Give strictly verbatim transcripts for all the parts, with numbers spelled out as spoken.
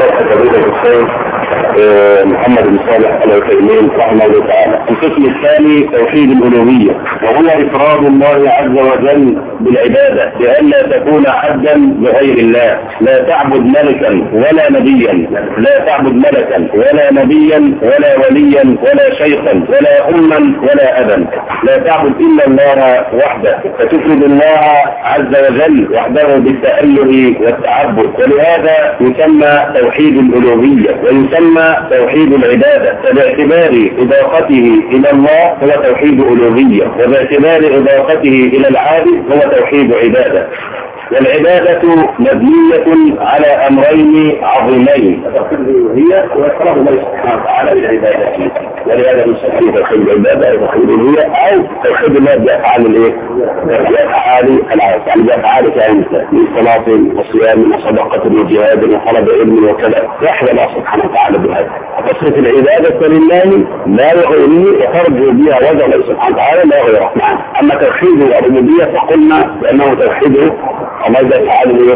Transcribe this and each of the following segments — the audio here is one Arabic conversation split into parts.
شرح فضيلة الشيخ محمد بن صالح العثيمين رحمه الله تعالى. القسم الثاني توحيد الألوهية، وهو إفراد الله عز وجل بالعبادة بأن لا تكون عبدا لغير الله، لا تعبد ملكا ولا نبيا، لا تعبد ملكا ولا نبيا ولا وليا ولا شيخا ولا أما ولا أبا، لا تعبد إلا الله وحده، فتفرد الله عز وجل وحده بالتأله والتعبد، ولهذا يسمى توحيد الألوهية ويسمى توحيد العبادة. فباعتبار إضافته إلى الله هو توحيد ألوهية، وباعتبار إضافته إلى العابد هو توحيد عبادة. والعبادة مبنية على أمرين عظيمين، توحيد الألوهية وإفراد الله سبحانه وتعالى بالعبادة، ولهذا نسميه توحيد العبادة أو توحيد الألوهية أو توحيد الله بأفعال الإيه؟ بأفعال العبادة، يعني بأفعال كائنة من صلاة وصيام وصدقة وجهاد وطلب علم وكذا، يحيى الله سبحانه وتعالى بهذا. تصرف العبادة لله لا لغيره وترجو بها وجه الله سبحانه وتعالى لا غيره. أما توحيد الربوبية فقلنا بأنه توحيد الله بأفعاله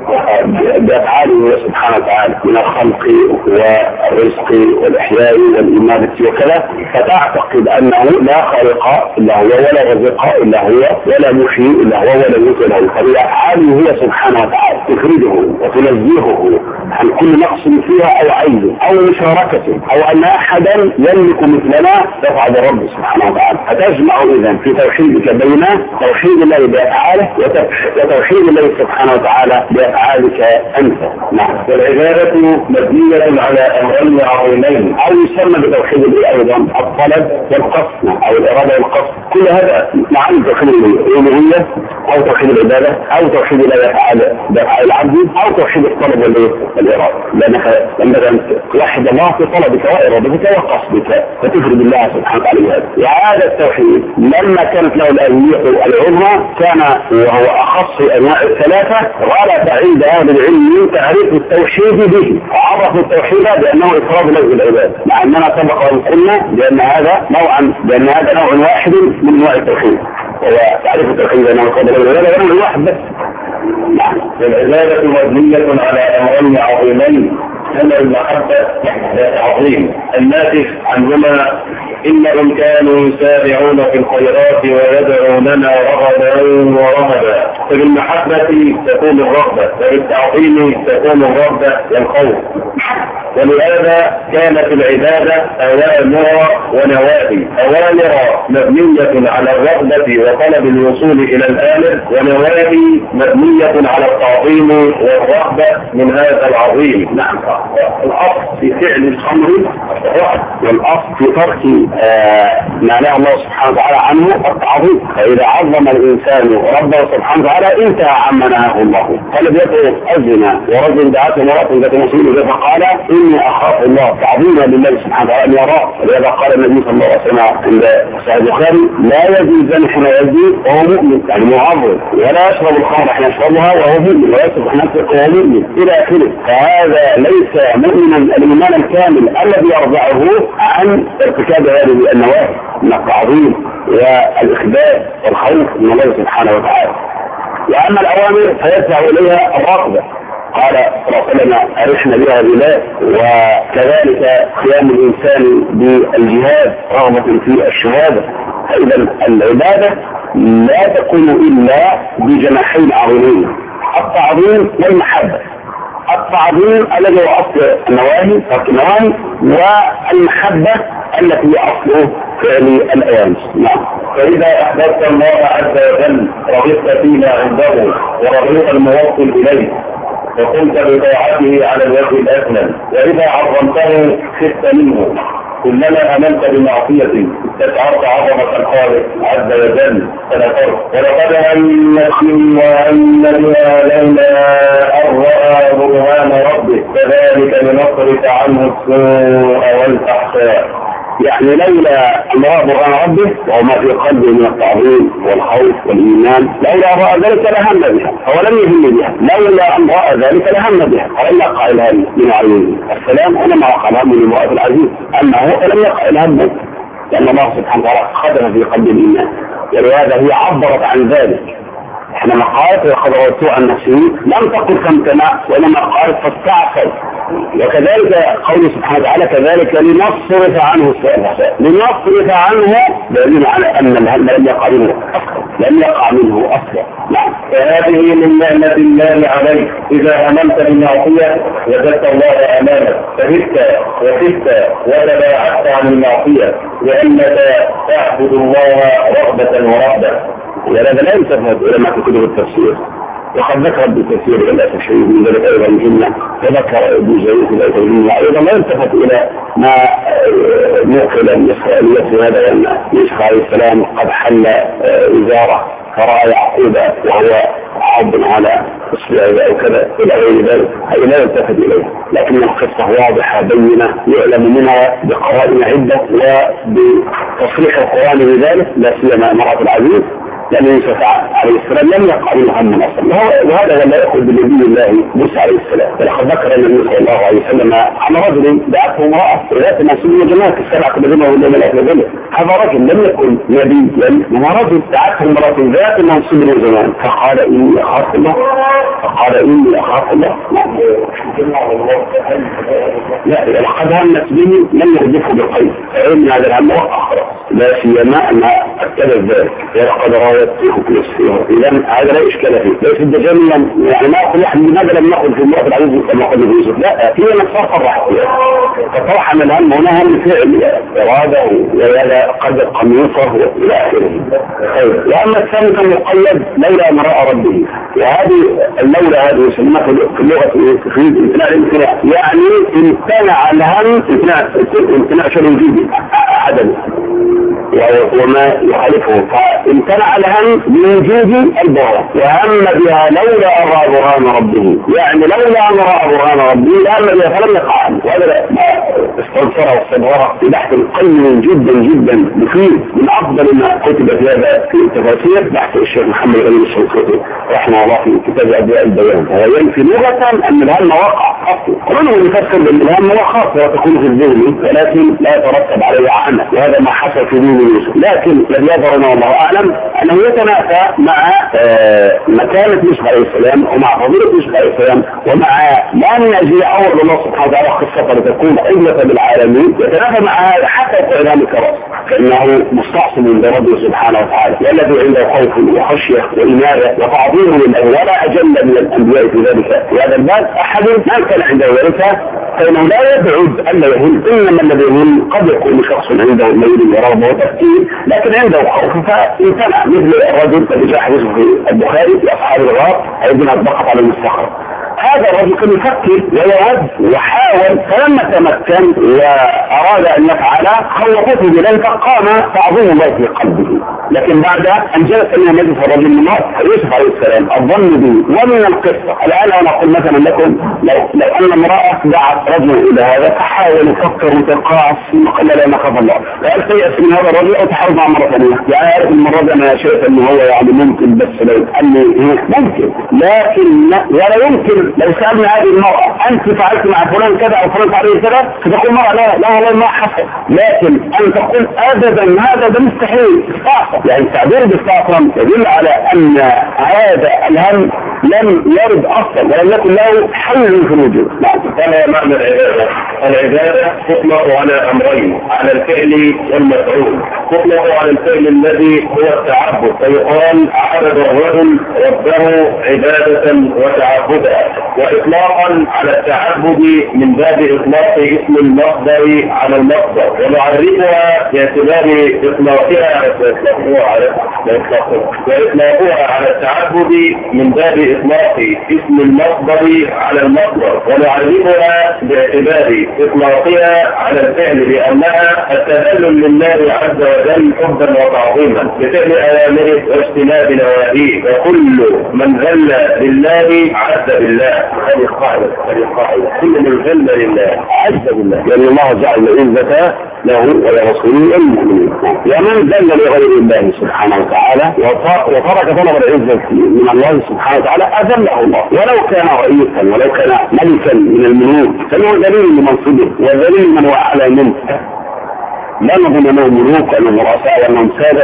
بأفعاله سبحانه وتعالى من الخلق والرزق والإحياء والإمامة وكذا، فتعتقد أنه لا خالق إلا هو ولا رزق إلا هو ولا محيي إلا هو ولا يميت إلا هو، فبأفعاله هي سبحانه وتعالى تفرده وتنزهه عن كل نقص فيها أو عيب أو مشاركة أو أن أحدا يملك مثلنا يفعل الرب سبحانه وتعالى. فتجمع إذن في توحيدك بين توحيد الله بأفعاله وتوحيد الله سبحانه وتعالى بأفعالك أنت. نعم. والعبادة مبنية على أمرين عظيمين، أو يسمى بتوحيد الله أيضا الطلب والقصد أو الإرادة والقصد، كل هذا معنى توحيد الألوهية أو توحيد العبادة أو توحيد الله بأفعال العبد أو توحيد الطلب والإرادة، لأنك لما توحد الله في طلبك وإرادتك وقصدك فتفرد الله سبحانه وتعالى. وهذا التوحيد لما كانت له الأهمية العظمى كان وهو أخص أنواع الثلاثة، غلب عند أهل العلم تعريف التوحيد به، وعرفوا التوحيد بأنه إفراد الله بالعبادة، مع أننا سبق وقلنا بأن هذا نوعا بأن هذا نوع واحد من أنواع التوحيد، وهو تعريف التوحيد بأنه إفراد الله بالعبادة نوع واحد بس. نعم. والعبادة مبنية على أمرين عظيمين، أمر المحبة عظيم الناتج عنهما إنهم كانوا يسارعون في الخيرات ويدعوننا رغبا ورهبا، فبالمحبة تكون الرغبة، وبالتعظيم تكون الرغبة والخوف. ولهذا كانت العبادة أوامر ونواهي، أوامر مبنية على الرغبة وطلب الوصول إلى الآمر، ونواهي مبنية على التعظيم والرغبة من هذا العظيم. نعم. الأصل في فعل الأمر والأصل في ترك ما نهى الله سبحانه وتعالى عنه التعظيم، فإذا عظم الإنسان ربه سبحانه وتعالى انتهى عما نهاه الله. قال بيته الزنا ورجل دعته امرأة ذات مسلم فقال إني أخاف الله تعظيما لله سبحانه وتعالى أن يراه، ولهذا قال النبي صلى الله عليه وسلم عند صحيح البخاري لا يزني الزاني حين يزني وهو مؤمن، يعني معظم، ولا يشرب الخمر حين يشربها وهو مؤمن، ولا يشرب حين يسرق وهو مؤمن إلى آخره. فهذا ليس مؤمنا الإيمان الكامل الذي يرضعه عن ارتكاب هذه النواهي من التعظيم والإخبار والخوف من الله سبحانه وتعالى. وأما الأوامر فيدفع إليها الرغبة، قال صلى الله عليه وسلم أرحنا بها بالله. وكذلك قيام الإنسان بالجهاد رغبة في الشهادة. فإذا العبادة لا تكون إلا بجناحين عظيمين، التعظيم والمحبة. التعظيم الذي هو أصل النواهي ترك النواهي، والمحبة التي هي أصله فعل الأوامر. نعم. فإذا أحببت الله عز وجل رغبت فيما عنده ورغبت الموصل إليه وقمت بطاعته على الوجه الأكمل، وإذا عظمته خفت منه. كلما أمنت بمعصية استشعرت عظمة الخالق عز وجل فنفرت. ولقد همت وهم بها لولا أن رأى برهان ربه كذلك لنصرف عنه السوء والفحشاء، يعني لولا أن رأى برهان ربه وما في قلبه من التعظيم والخوف والإيمان لولا رأى ذلك لهم بها، هو لم يهم بها. لولا أن رأى ذلك لهم بها، ولم يقع الهم من عيونه السلام، ولما وقع الهم من امرأة العزيز، أما هو فلم يقع الهم لأن الله سبحانه وتعالى خدم في قلب الإيمان، ولهذا هي عبرت عن ذلك حينما قالت لقد رويت عن نفسه لم تقل فامتنع، وإنما قالت فاستعصى. وكذلك قوله سبحانه وتعالى كذلك لنصرف عنه السوء، لنصرف عنه دليل على أن الهم لم يقع منه أصلا، لم يقع منه أصلا. نعم. فهذه من نعمة الله عليك، إذا آمنت بالمعصية وجدت الله أمامك فهدت وخفت وتباعدت عن المعصية، لأنك تعبد الله رغبة ورهبة. ولهذا لا يلتفت إلى ما في كتب التفسير، وقد ذكر بالتفسير إلى شيء من ذلك أيضا الجنة، وذكر ابن جرير في ذلك الجنة أيضا لا يلتفت إلى ما نقل من إسرائيلية في هذا، أن يوسف عليه السلام قد حل إزارة فرأى يعقوب وهو حب على إسرائيل أو كذا إلى غير ذلك، هذا لا يلتفت إليه. لكن القصة واضحة بينة يعلم منها بقرائن عدة وبتصريح القرآن بذلك، لا سيما امرأة العزيز، لأن يوسف عليه السلام لم يقع منه هم أصلا، وهذا لا يأخذ بنبي الله موسى عليه السلام. فلقد ذكر النبي صلى الله عليه وسلم عن رجل دعته امرأة ذات منصب وجمال السبع كبدنا ولا ملك ذلك، هذا رجل لم يكن نبيا، هو رجل دعته امرأة ذات منصب وجمال فقال إني أخاف الله، فقال إني أخاف الله. لا لقد همت به لم يردفه بالقيد، فعلم هذا الهم وقع لا سيما أن أكد ذلك لقد راودته في السيارة. إذا هذا لا إشكال فيه، ليس الدجاجة يعني ما أقول لحد لماذا لم نقل في المرأة العزيز كما قال يوسف، لا هي نفسها صرحت فطرح من الهم هنا هم فعل إرادة وهذا قد قميصه إلى آخره. وأما الثاني كان يقيد لولا أن رأى ربه، وهذه اللولا هذه يسمونها في اللغة في امتناع الامتناع، يعني امتنع الهم امتناع امتناع شيء جديد عدم وما يخالفه، فامتنع الهم بوجود البرهان وهم بها لولا أن رأى برهان ربه، يعني لولا أن رأى برهان ربه لهم بها فلم يقع عنه. وهذا استنصره واستنصره في بحث قيم جدا جدا مفيد، من أفضل ما كتب في هذا في التفاسير بحث الشيخ محمد غني الشنقيطي رحمه الله في كتاب أضواء البيان، وهو ينفي لغة أن الهم وقع أصلا، ومنه يفسر بأن الهم هو خاص وتكون في الذهن ولكن لا يترتب عليه عمل، وهذا ما حصل في دين يوسف. لكن الذي يظهرنا والله أعلم أنه يتنافى مع مكانة يوسف عليه السلام ومع فضيلة يوسف عليه السلام ومع ما يجي أول الله سبحانه وتعالى قصة لتكون عزة بالعالمين، يتنافى مع هذا حتى يقول ذلك رأس، فإنه مستعصم بربه سبحانه وتعالى، والذي عنده خوف وخشية وإنابة وتعظيم لله ولا أجل من الأنبياء في ذلك. في هذا الباب أحد ما كان عنده ورثة فإنه لا يبعد أن يهم، إنما الذي يهم قد يكون شخص عنده ميل ورغبة وتفكير لكن عنده خوف فامتنع، مثل الرجل الذي جاء حديثه في البخاري في أصحاب الغار عندما أطبقت على المستخرج، هذا الرجل كان يفكر ويود وحاول، فلما تمكن وأراد أن يفعل خوفته بذلك قام تعظيم الله في قلبه. لكن بعد أن جلس من مجلس الرجل من يوسف عليه السلام الظن به ومن القصة. الآن أنا أقول مثلا لكم لو, لو أن امرأة دعت رجل إلى هذا فحاول يفكر وتقاعس وقال لا نخاف الله، وقال سيأس من هذا الرجل أو تحاول مع مرة ثانية، يعني عارف المرة دي أنا شايف أنه هو يعني ممكن، بس لو قال لي ممكن، لكن ولا يمكن لو سألنا هذه المرأة أنت فعلت مع فلان كذا أو فلان فعلت كذا فتقول مرة لا لا والله ما حصل، لكن أن تقول أبدا هذا ده مستحيل استعصم، يعني التعبير باستعصم يدل على أن هذا الهم لم يرد أصلا ولم يكن له حل في الوجود. كما معنى العبادة، العبادة تطلق على أمرين، على الفعل والمفعول. تطلق على الفعل الذي هو التعبد، فيقال عبد الرجل ربه عبادة وتعبدا، وإطلاقا على التعبد من باب إطلاق اسم المصدر على المصدر، ونعرفها باعتبار إطلاقها وإطلاقها على التعبد من باب إطلاق اسم المصدر على المصدر، ونعرفها باعتبار إطلاقها على الفعل بأنها التذلل لله عز وجل حبا وتعظيما بفعل أوامره واجتناب نواهيه، وكل من ذل لله عز بالله. هذه قاعدة، هذه قاعدة، كل من ذل لله عز بالله، لأن الله جعل العزة له ولرسوله المؤمنين، ومن ذل لغير الله سبحانه وتعالى وترك طلب العزة من الله سبحانه وتعالى أذله الله، ولو كان رئيسا ولو كان ملكا من الملوك فهو ذليل لمنصبه وذليل من هو أعلى منه، لا نظن أنه ملوك وأنه رؤساء وأنهم سادة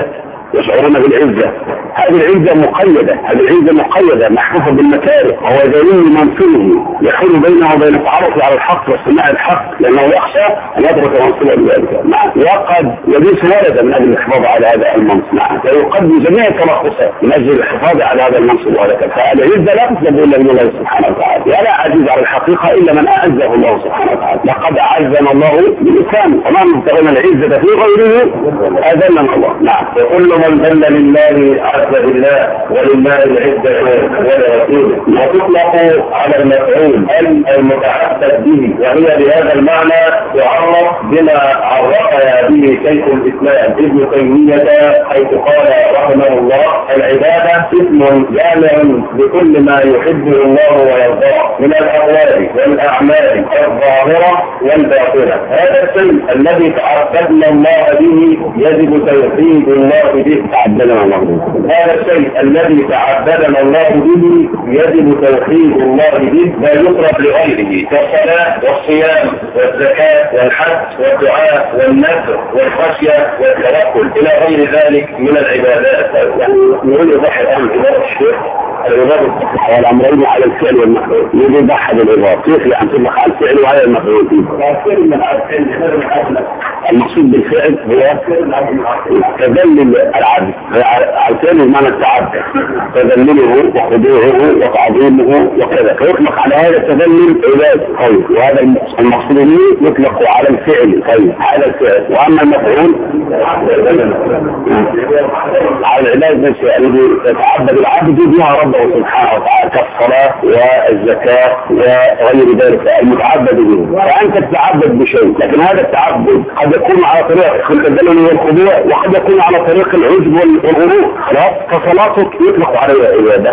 يشعرون بالعزة. هذه العزة مقيدة، هذه العزة مقيدة محفوفة بالمكاره، وهو ذليل منصبه يحول بينه وبين التعرف على الحق واستماع الحق، لأنه يخشى أن يترك منصبه بذلك. وقد يبيس ولدا من أجل الحفاظ على هذا المنصب، ويقدم جميع الترخصات من أجل الحفاظ على هذا المنصب وهذا. فالعزة لا تطلب إلا من الله سبحانه وتعالى، ولا عزيز على الحقيقة إلا من أعزه الله سبحانه وتعالى. لقد أعزنا الله بالإسلام، وما ابتغينا العزة في غيره أذلنا الله. نعم. وكل من ذل لله عز بالله ولله العزة ولرسوله. وتطلق على المفعول المتعبد به، وهي بهذا المعنى تعرف بما عرفها به شيخ الإسلام ابن تيمية، حيث قال رحمه الله: العبادة اسم جامع لكل ما يحبه الله ويرضاه من الأقوال والأعمال الظاهرة والباطنة. هذا الشيء الذي تعبدنا الله به يجب توحيد الله به. تعبدنا الله به. هذا الشيء الذي تعبدنا الله به يجب توحيد الله به، لا يصرف لغيره، كالصلاة والصيام والزكاة والحج والدعاء والنذر والخشية والتوكل إلى غير ذلك من العبادات. يعني نقول يضحي الأمر عبادة الشيخ العبادة والأمرين على الفعل والمفعول. يجب يضحي بالعبادة كيف يعني تطلق على الفعل وعلى المفعول. المقصود بالفعل هو تذلل العبد على الفعل بمعنى التعبد، تذلله وخضوعه وتعظيمه وكذا، فيطلق على هذا التذلل عبادة. طيب، وهذا المقصود به يطلق على الفعل. طيب، هذا الفعل. واما المفعول على العبادة التي يتعبد العبد بها ربه سبحانه وتعالى، كالصلاة والزكاة وغير ذلك المتعبد به. فأنت تتعبد بشيء، لكن هذا التعبد قد يكون على طريق التذلل والخضوع، وقد يكون على طريق العجب والغرور. خلاص، فصلاتك يطلق عليها عبادة،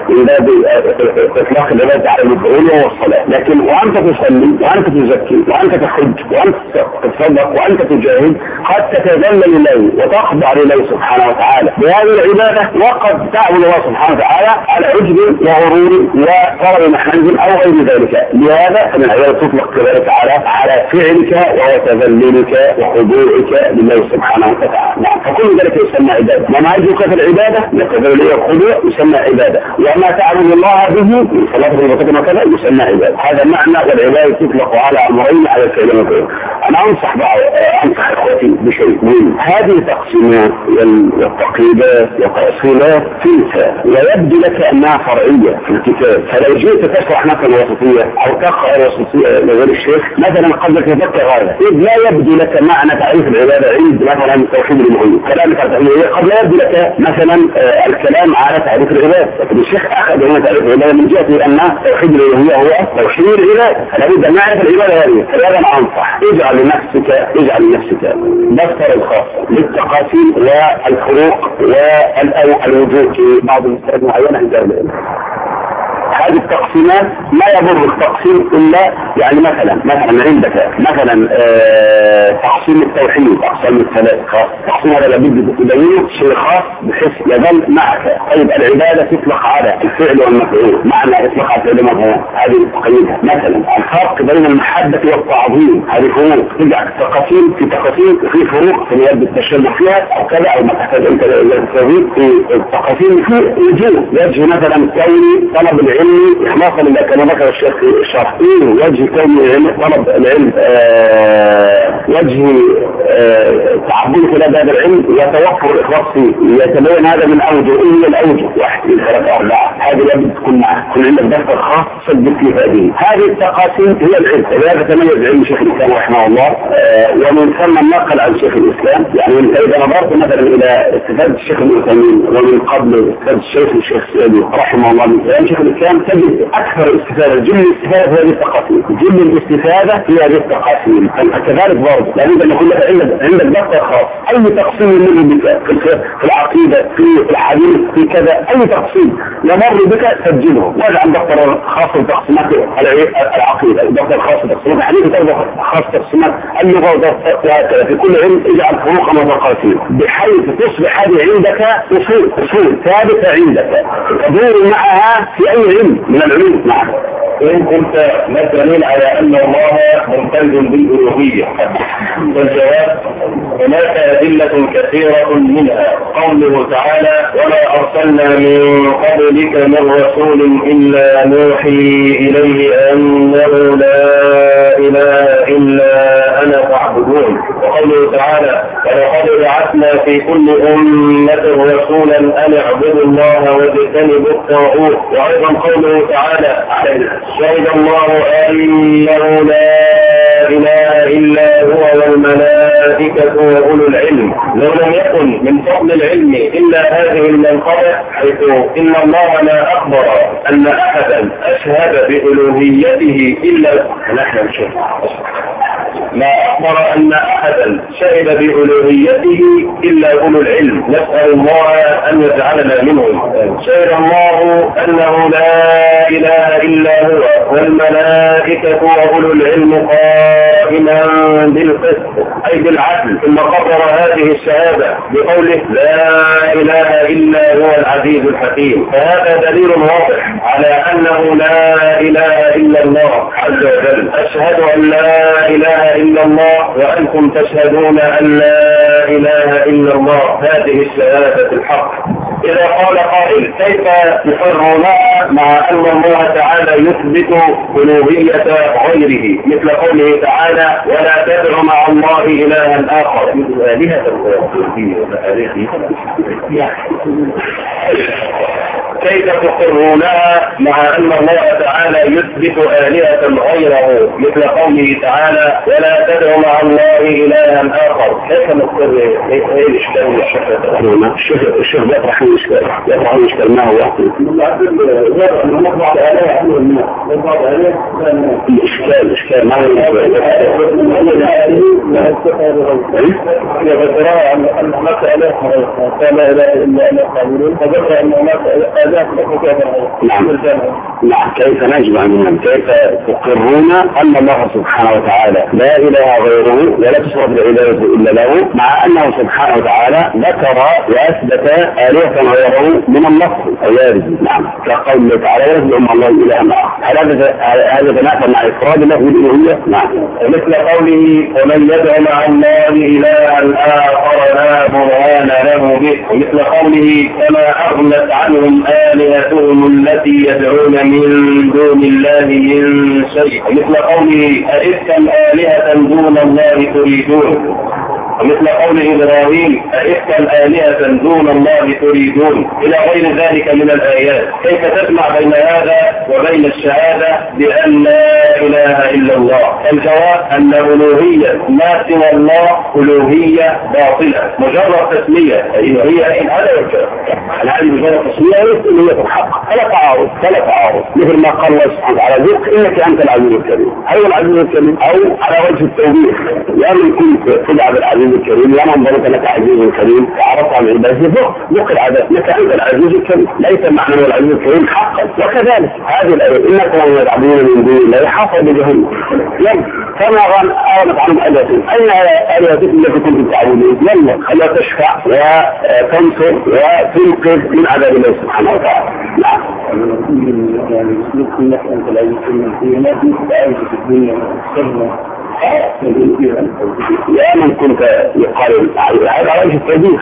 إطلاق العبادة على المفعول وهو الصلاة. لكن وأنت تصلي وأنت تزكي وأنت تحج وأنت تتصدق وأنت تجاهد قد تتذلل إليه وتخضع لله سبحانه وتعالى بهذه العبادة، وقد تعبد الله سبحانه وتعالى على عجب وغرور وطلب محنز أو غير ذلك. لهذا فمن العبادة تطلق كذلك على على فعلك وهو تذللك وخضوعك لله سبحانه وتعالى. نعم. فكل ذلك يسمى عبادة. ومعجبك في العبادة التذلل والخضوع يسمى عبادة، وما تعبد الله به من صلاة الركعتين وكذا يسمى عبادة. هذا معنى. والعبادة تطلق على أمرين على الفعل والفعل. أنا أنصح بعض أنصح إخوتي بشيء مهم. هذه تقسيمات والتقييدات والتأصيلات تنسى ويبدو لك أنها فرعية في الكتاب، فلو جئت تشرح مثلا وسطية أو تقرأ وسطية لغير الشيخ مثلا قد تتذكر هذا، إذ لا يبدو لك معنى تعريف العبادة عند مثلا توحيد الألوهية، كلامك على تعريف الألوهية قد لا يبدو لك مثلا آه الكلام على تعريف العبادة، لكن الشيخ أخذ هنا تعريف العبادة من جهة أن توحيد الألوهية هو توحيد العبادة، فلا بد أن نعرف العبادة هذه. فلذا أنا أنصح اجعل لنفسك اجعل لنفسك دفتر الخاص للتقاسيم والفروق والوجوه في بعض المسائل معينة عند العلم. هذه التقسيمات لا يضر التقسيم إلا يعني مثلا مثلا عندك مثلا آه تقسيم التوحيد أقسام الثلاث خاص، تقسيم هذا لابد تبينه شيء خاص بحيث يظل معك. طيب، العبادة تطلق على الفعل والمفعول، معنى يطلق على الفعل والمفعول هذه تقييدها. مثلا الفرق بين المحبة والتعظيم هذه فروق، ترجع التقاسيم في تقاسيم وفي فروق في يد التشبه فيها أو كذا أو ما تحتاج أنت للتوحيد في التقاسيم في وجوه. وجه مثلا كوني طلب العلم إخلاصا لله كما ذكر الشيخ في الشرح، وجه كون العلم طلب العلم آه وجه آه تعبدك إلى هذا العلم وتوفر الإخلاص فيه، يتبين هذا من أوجه. إيه هي الأوجه؟ واحد اثنين ثلاثة أربعة، هذه لابد تكون معه، تكون عندك دفتر خاص تسجل فيه هذه. هذه التقاسيم هي العلم، ولهذا تميز علم شيخ الإسلام رحمه الله آه ومن ثم النقل عن شيخ الإسلام. يعني أنت إذا نظرت مثلا إلى استفادة الشيخ الإسلامي ومن قبل استفادة الشيخ الشيخ السعدي رحمه الله من كلام شيخ الإسلام تجد أكثر استفادة جل الاستفادة في هذه التقاسيم، جل الاستفادة في هذه التقاسيم. كذلك برضه لابد أن يكون لك عندك دفتر خاص، أي تقسيم منه بك في العقيدة في الحديث في كذا، أي تقسيم يمر بك سجله. واجعل دفتر خاص لتقسيمات العقيدة، دفتر خاص لتقسيمات الحديث، دفتر خاص لتقسيمات اللغة، وهكذا في كل علم اجعل فروقا وتقاسيم بحيث تصبح هذه عندك أصول أصول ثابتة عندك تدور معها في أي علم من العلوم. نعم. وإن كنت ما الدليل على أن الله ممتاز بالألوهية؟ فالجواب هناك أدلة كثيرة منها قوله تعالى وما أرسلنا من قبلك من رسول إلا نوحي إليه أنه لا إله إلا أنا فاعبدون. وقوله تعالى ولقد بعثنا في كل أمة رسولا أن اعبدوا الله واجتنبوا الطاغوت. وأيضا قوله تعالى شهد الله أنه لا إله إلا هو والملائكة وأولو العلم. لو لم يكن من فضل العلم إلا هذه المنقبة حيث إن الله ما أخبر أن أحدا أشهد بألوهيته إلا نحن نشهد ما أخبر أن أحدا شهد بألوهيته إلا أولو العلم. نسأل الله أن يجعلنا منهم. شهد الله أنه لا إله إلا هو والملائكة وأولو العلم قائما بالقسط أي بالعدل. ثم قرر هذه الشهادة بقوله لا إله إلا هو العزيز الحكيم. فهذا دليل واضح على أنه لا إله إلا الله عز وجل. أشهد أن لا إله إلا الله وأنتم تشهدون أن لا إله إلا الله. هذه الشهادة الحق. إذا قال قائل كيف يقرونها مع أن الله تعالى يثبت ألوهية غيره مثل قوله تعالى ولا تدع مع الله إلها آخر. آلهة كيف تقرونها مع أن الله تعالى يثبت آلهة غيره مثل قوله تعالى ولا تدع مع الله إلها آخر؟ كيف نقر ايه الإشكال والشهادة؟ الشهادة يطرح الإشكال يطرح الإشكال ما هو؟ الإشكال الإشكال ما هو يفترى أن هناك آلهة لا إله إلا أنا قابلون فذكر أن هناك آلهة نعم نعم. كيف نجمع منهم؟ كيف تقرون أن الله سبحانه وتعالى لا إله غيره ولا تصرف العبادة إلا له مع أنه سبحانه وتعالى ذكر وأثبت آلهة غيره من النص الوارد. نعم كقوله تعالى يزعم الله إله آخر. هل هذا تنافى مع إفراد الله بالألوهية؟ نعم. مثل قوله ومن يدعو مع الله إلها آخر لا برهان له به. مثل قوله كما أغنت عنهم آلهتهم التي يدعون من دون الله من شيء. مثل قوله أئفكا آلهة دون الله تريدون. ومثل قول إبراهيم أئفكا آلهة دون الله تريدون إلى غير ذلك من الآيات. كيف تجمع بين هذا وبين الشهادة بأن لا إله إلا الله؟ الجواب أن ألوهية ما سوى الله ألوهية باطلة مجرد تسمية. هي إن هذا الجواب هذه مجرد تسمية ألوهية الحق. فلا تعارض فلا تعارض مثل ما قال الله سبحانه وتعالى ذوق إنك أنت العزيز الكريم. هل هو العزيز الكريم أو على وجه التوبيخ يعني كنت تدعى بالعزيز الكريم لما انظرت لك عزيز كريم وعرفت عن عباده ذوق ذوق العباد لك أنت العزيز الكريم ليس معنى العزيز الكريم حقا. وكذلك هذه الآية إنكم ومن يدعون من دون الله حافظ بجهنم يلا كما أغنت عنهم آلهتهم أين آلهتكم التي كنتم تعبدون يلا خليها تشفع وتنصر وتنقذ من عذاب الله سبحانه وتعالى. نعم. يا من كنت يقال هذا على وجه التوبيخ.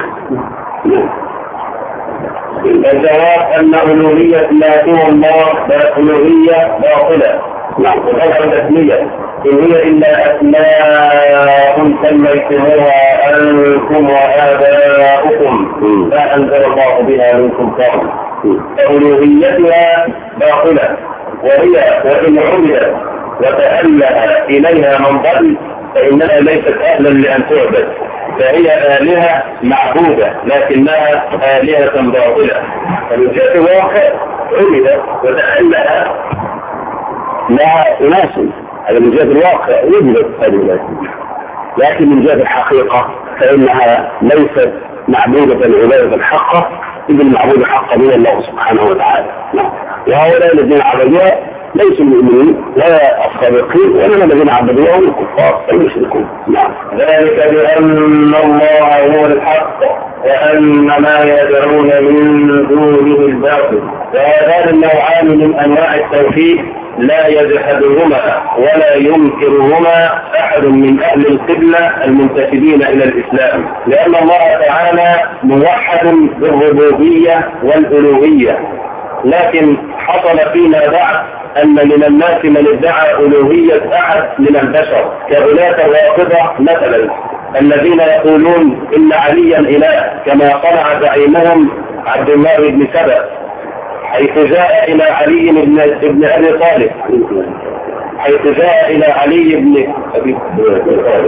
الجواب أن ألوهية لا سوى الله ألوهية باطلة. نعم. وغير تسمية إن هي إلا أسماء سميتموها أنتم وآباؤكم لا أنزل الله بها من سلطان. فألوهيتها باطلة وهي وإن عبدت وتأله إليها من ضل فإنها ليست أهلا لأن تعبد. فهي آلهة معبودة لكنها آلهة باطلة. فالجهة الواقع عبدت وتأله لها أناس. هذا من جهة الواقع وجدت هذه لكن من جهة الحقيقة فإنها ليست معبودة العبادة الحقة إذ المعبود الحق من الله سبحانه وتعالى. وهؤلاء الذين عبدوها ليسوا المؤمنين ولا الصادقين ولا الذين عبدوها هم الكفار المشركون. ذلك بأن الله هو الحق وأن ما يدعون من دونه الباطل. وهذان النوعان من أنواع التوحيد لا يجحدهما ولا ينكرهما أحد من أهل القبلة المنتسبين إلى الإسلام، لأن الله تعالى موحد بالربوبية والألوهية. لكن حصل فيما بعد أن من الناس من ادعى ألوهية أحد من البشر كغلاة الرافضة مثلا، الذين يقولون إن عليا إله كما صنع زعيمهم عبد الله بن سبأ، حيث جاء إلى علي بن أبي طالب حيث جاء إلى علي بن أبي طالب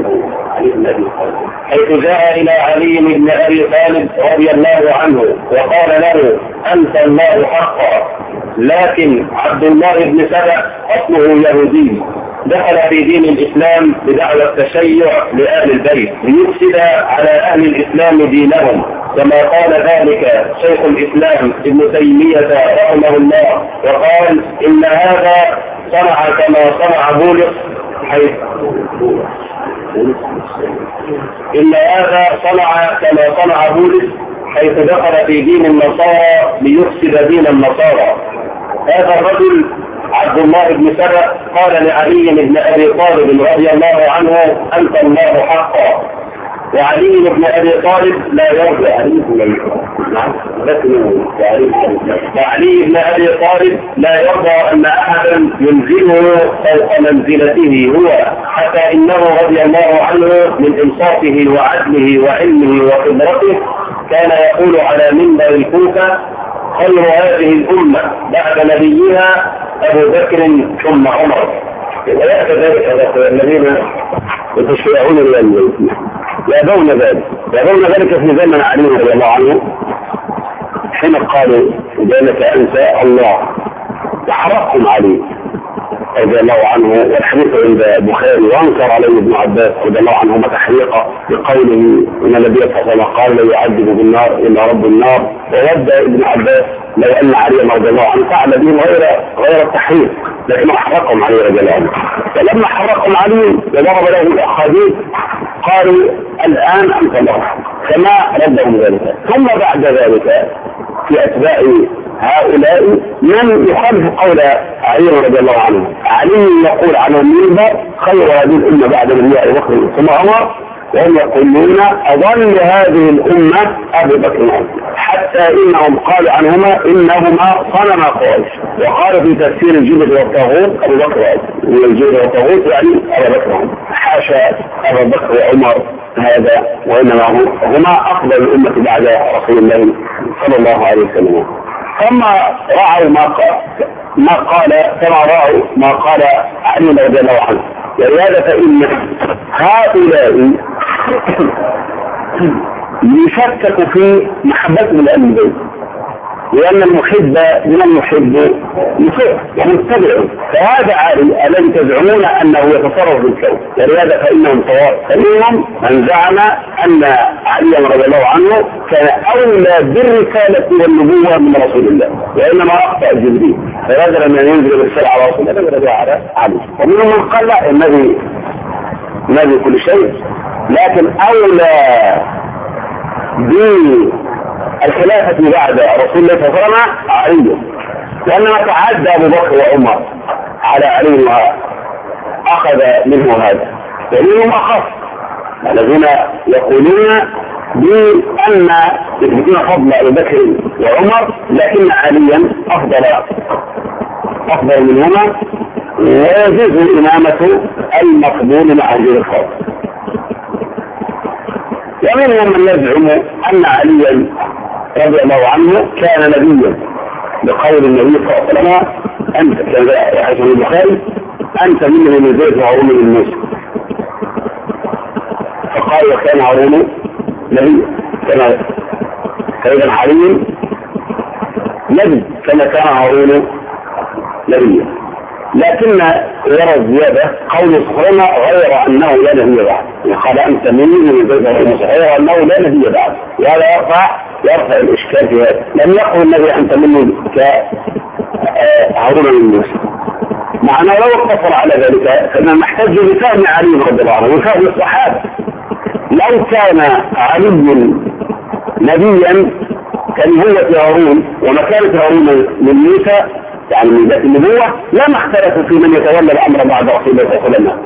حيث جاء إلى علي بن أبي طالب رضي الله عنه وقال له أنت الله حقا، لكن عبد الله بن سبأ أصله يهودي دخل في دين الإسلام بدعوى التشيع لأهل البيت ليفسد على أهل الإسلام دينهم، كما قال ذلك شيخ الإسلام ابن تيمية رحمه الله، وقال إن هذا صنع كما صنع بولس حيث إن هذا صنع كما صنع بولس حيث دخل في دين النصارى ليفسد دين النصارى. هذا الرجل عبد الله بن سبأ قال لعلي بن أبي طالب رضي الله عنه أنت الله حقا، وعلي بن أبي طالب لا يرضى وعلي بن أبي طالب لا يرضى أن أحدا ينزله فوق منزلته هو، حتى إنه رضي الله عنه من إنصافه وعدله وعلمه وخبرته كان يقول على منبر الكوفة خير هذه الأمة بعد نبيها أبو بكر ثم عمر. ويأتي ذلك الذين يتشيعون اليمين يأبون ذلك يأبون ذلك في زمن علي رضي الله عنه، حين قالوا ذلك أنت الله وحرقهم عليه رضي الله عنه، والحديث عند البخاري، وانكر عليه ابن عباس رضي الله عنهما تحريقه بقوله ان النبي صلى الله عليه وسلم قال لا يعذب بالنار الا رب النار، وود ابن عباس لو ان علي رضي الله عنه فعل بهم غير غير التحريق، لكنه حرقهم عليه رضي الله عنه. فلما حرقهم عليه وضرب لهم الاحاديث قالوا الان انت الله، كما ردهم ذلك. ثم بعد ذلك في اتباع هؤلاء من يخالف قول علي رضي الله عنه، علي يقول عن المنبر خير هذه الأمة بعد نبي أبي بكر ثم عمر، وهم يقولون أضل هذه الأمة أبو بكر، حتى إنهم قالوا عنهما إنهما صنما قريش، وقال في تفسير الجبل والطاغوت أبو بكر، والجبل والطاغوت يعني أبو بكر، حاشا أبو بكر وعمر هذا، وإنما هما أفضل الأمة بعد رسول الله صلى الله عليه وسلم. ثم رأوا ما قال ما قال كما رأوا ما قال علي رضي الله عنه، ولهذا فإن هؤلاء يشكك في محبتهم لأهل البيت، لأن المحب من المحب يطيع ومتبع، فهذا علي الذي تزعمون أنه يتصرف بالكون، ولهذا فإنهم صواب. فمنهم من زعم أن علي رضي الله عنه كان أولى بالرسالة والنبوة من رسول الله، وإنما أخطأ جبريل فنزل أن ينزل بالرسالة على رسول الله نزل على علي. ومنهم من قال لا النبي نبي كل شيء، لكن أولى بالخلافة بعد رسول الله صلى الله عليه وسلم علي، لأنما تعدى أبو بكر وعمر على علي وأخذ منه هذا. ومنهم أخف الذين يقولون بأن يثبتون فضل أبي بكر وعمر، لكن عليا أفضل أفضل منهما، ويجوز الإمامة المقبول مع هذه الخاص. ومنهم من يزعم أن عليا رضي الله عنه كان نبيا، بقول النبي صلى الله عليه وسلم أنت كما حديث البخاري أنت منه من زيد وهارون من موسى، فقال وكان هارون نبي كما كان علي نبي كما كان هارون نبيا، لكن يرى الزيادة قول سبحانه غير أنه لا نبي بعد، قال أنت مني من زيد وهارون من موسى غير أنه لا نبي بعد، وهذا يرفع يرفع الإشكال في هذا. لم يقل النبي أنت مني كهارون من موسى، معنى لو اقتصر على ذلك فإننا نحتاج بفهم علي رضي الله عنه وفهم الصحابة. لو كان علي نبيا كان هو هارون ومكانة هارون من موسى يعني من ذات النبوة لما اختلفوا في من يتولى الأمر بعد رسول الله صلى الله عليه وسلم،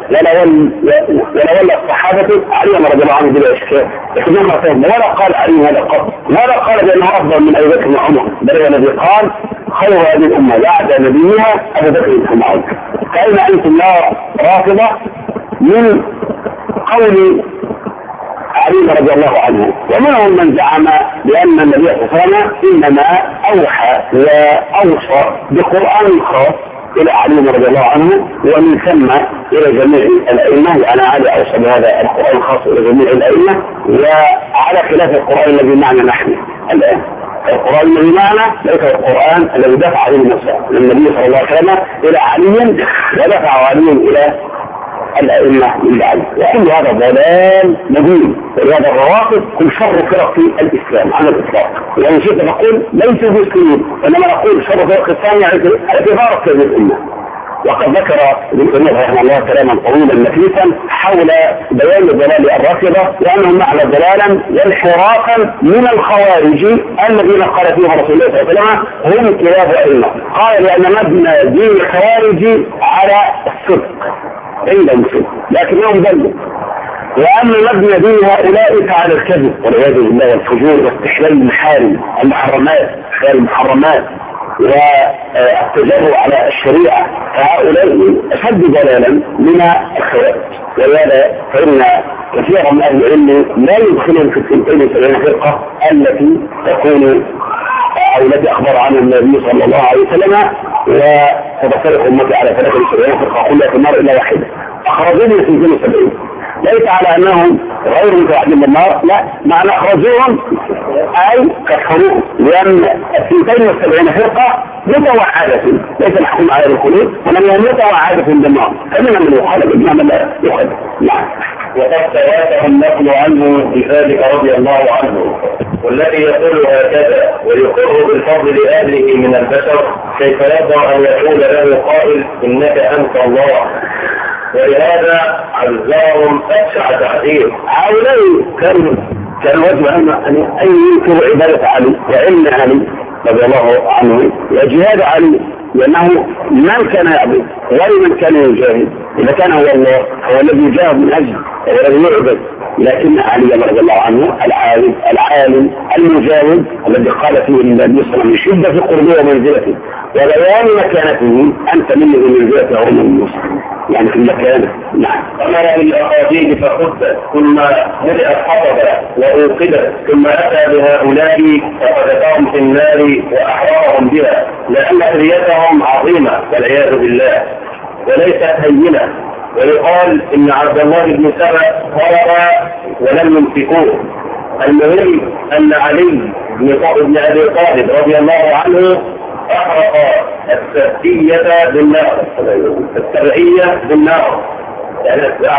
ولا ولى الصحابة علي رضي الله عنه بلا إشكال، لكنهم اعترضوا ولا قال علي هذا قط، ولا قال بأنه أفضل من أبي بكر وعمر، بل هو الذي قال خير هذه الأمة بعد نبيها أبو بكر وعمر. فأين أنتم يا رافضة من قول علي رضي الله عنه؟ ومنهم من زعم بأن النبي صلى الله عليه وسلم إنما أوحى وأوصى بقرآن خاص إلى علي رضي الله عنه، ومن ثم إلى جميع الأئمة. أنا علي أوصى بهذا القرآن الخاص إلى جميع الأئمة، وعلى خلاف القرآن الذي معنا نحن الآن. القرآن الذي معنا ليس القرآن الذي دفع عليه نفسه النبي صلى الله عليه وسلم إلى علي ودفع علي إلى الأئمة من بعد، وكل هذا ضلال مبين. ولهذا الروافض هم شر فرق في الإسلام على الإطلاق. يعني شيء نقول ليسوا مسلمين، وإنما نقول شر فرق الإسلام يعني اعتبار هذه الأمة. وقد ذكر ابن تيمية رحمه الله كلاما طويلا نفيسا حول بيان ضلال الرافضة، وأنهم معنى ضلالا وانحرافا من الخوارج الذين قال فيهم رسول الله صلى الله عليه وسلم هم كلاب أئمة. قال لأن مبنى دين الخوارج على الصدق عندهم صدق، لكنهم ضلوا، وأما مبنى دين هؤلاء فعلى الكذب والعياذ بالله والفجور واستحلال المحارم المحرمات المحرمات والتجرؤ على الشريعة، فهؤلاء أشد ضلالا من الخوارج. ولهذا فإن كثيرا من أهل العلم لا يدخلهم في الثنتين وسبعين فرقة التي تكون أو التي أخبر عنها النبي صلى الله عليه وسلم وتبصرت أمتي على ثلاثة وسبعين فرقة كلها في النار إلا واحدة أخرجوني في اثنين وسبعين، ليس على أنهم غير متوحدين بالنار، لا، معنى أخرجوهم أي كفروهم، لأن اثنتين وسبعين فرقة متوحدة ليس الحكم على الخلود، ولم متوحدة بالنار، فمن من يخالف إنما لا يخالف. نعم. وقد تواتر النقل عنه بذلك رضي الله عنه، والذي يقول هكذا ويقر بالفضل لأهله من البشر كيف يرضى أن يقول له قائل إنك أنت الله؟ ولهذا عزاهم أبشع تعذير. هؤلاء كان كان وجه أن أن ينكر عبادة علي وعلم علي رضي الله عنه وجهاد علي، لأنه من كان يعبد غير من كان يجاهد. إذا كان هو الله هو الذي يجاهد من أجل الذي يعبد، لكن علي رضي الله عنه العالم العالم المجاهد الذي قال فيه النبي صلى الله عليه وسلم شدة في قربه ومنزلته وبيان مكانته أنت منه منزلته ومن المسلم، يعني في المكانة. نعم. أمر بالأخاذين فخذت ثم ملئت حطبا وأوقدت ثم أتى بهؤلاء فقذفهم في النار وأحرقهم بها، لأن حريتهم عظيمة والعياذ بالله وليست هينة. ويقال إن عبد الله بن سبأ هرب ولم يمسكوه. المهم أن علي بن أبي طالب رضي الله عنه أحرق السبتية بالنار السبعية بالنار، يعني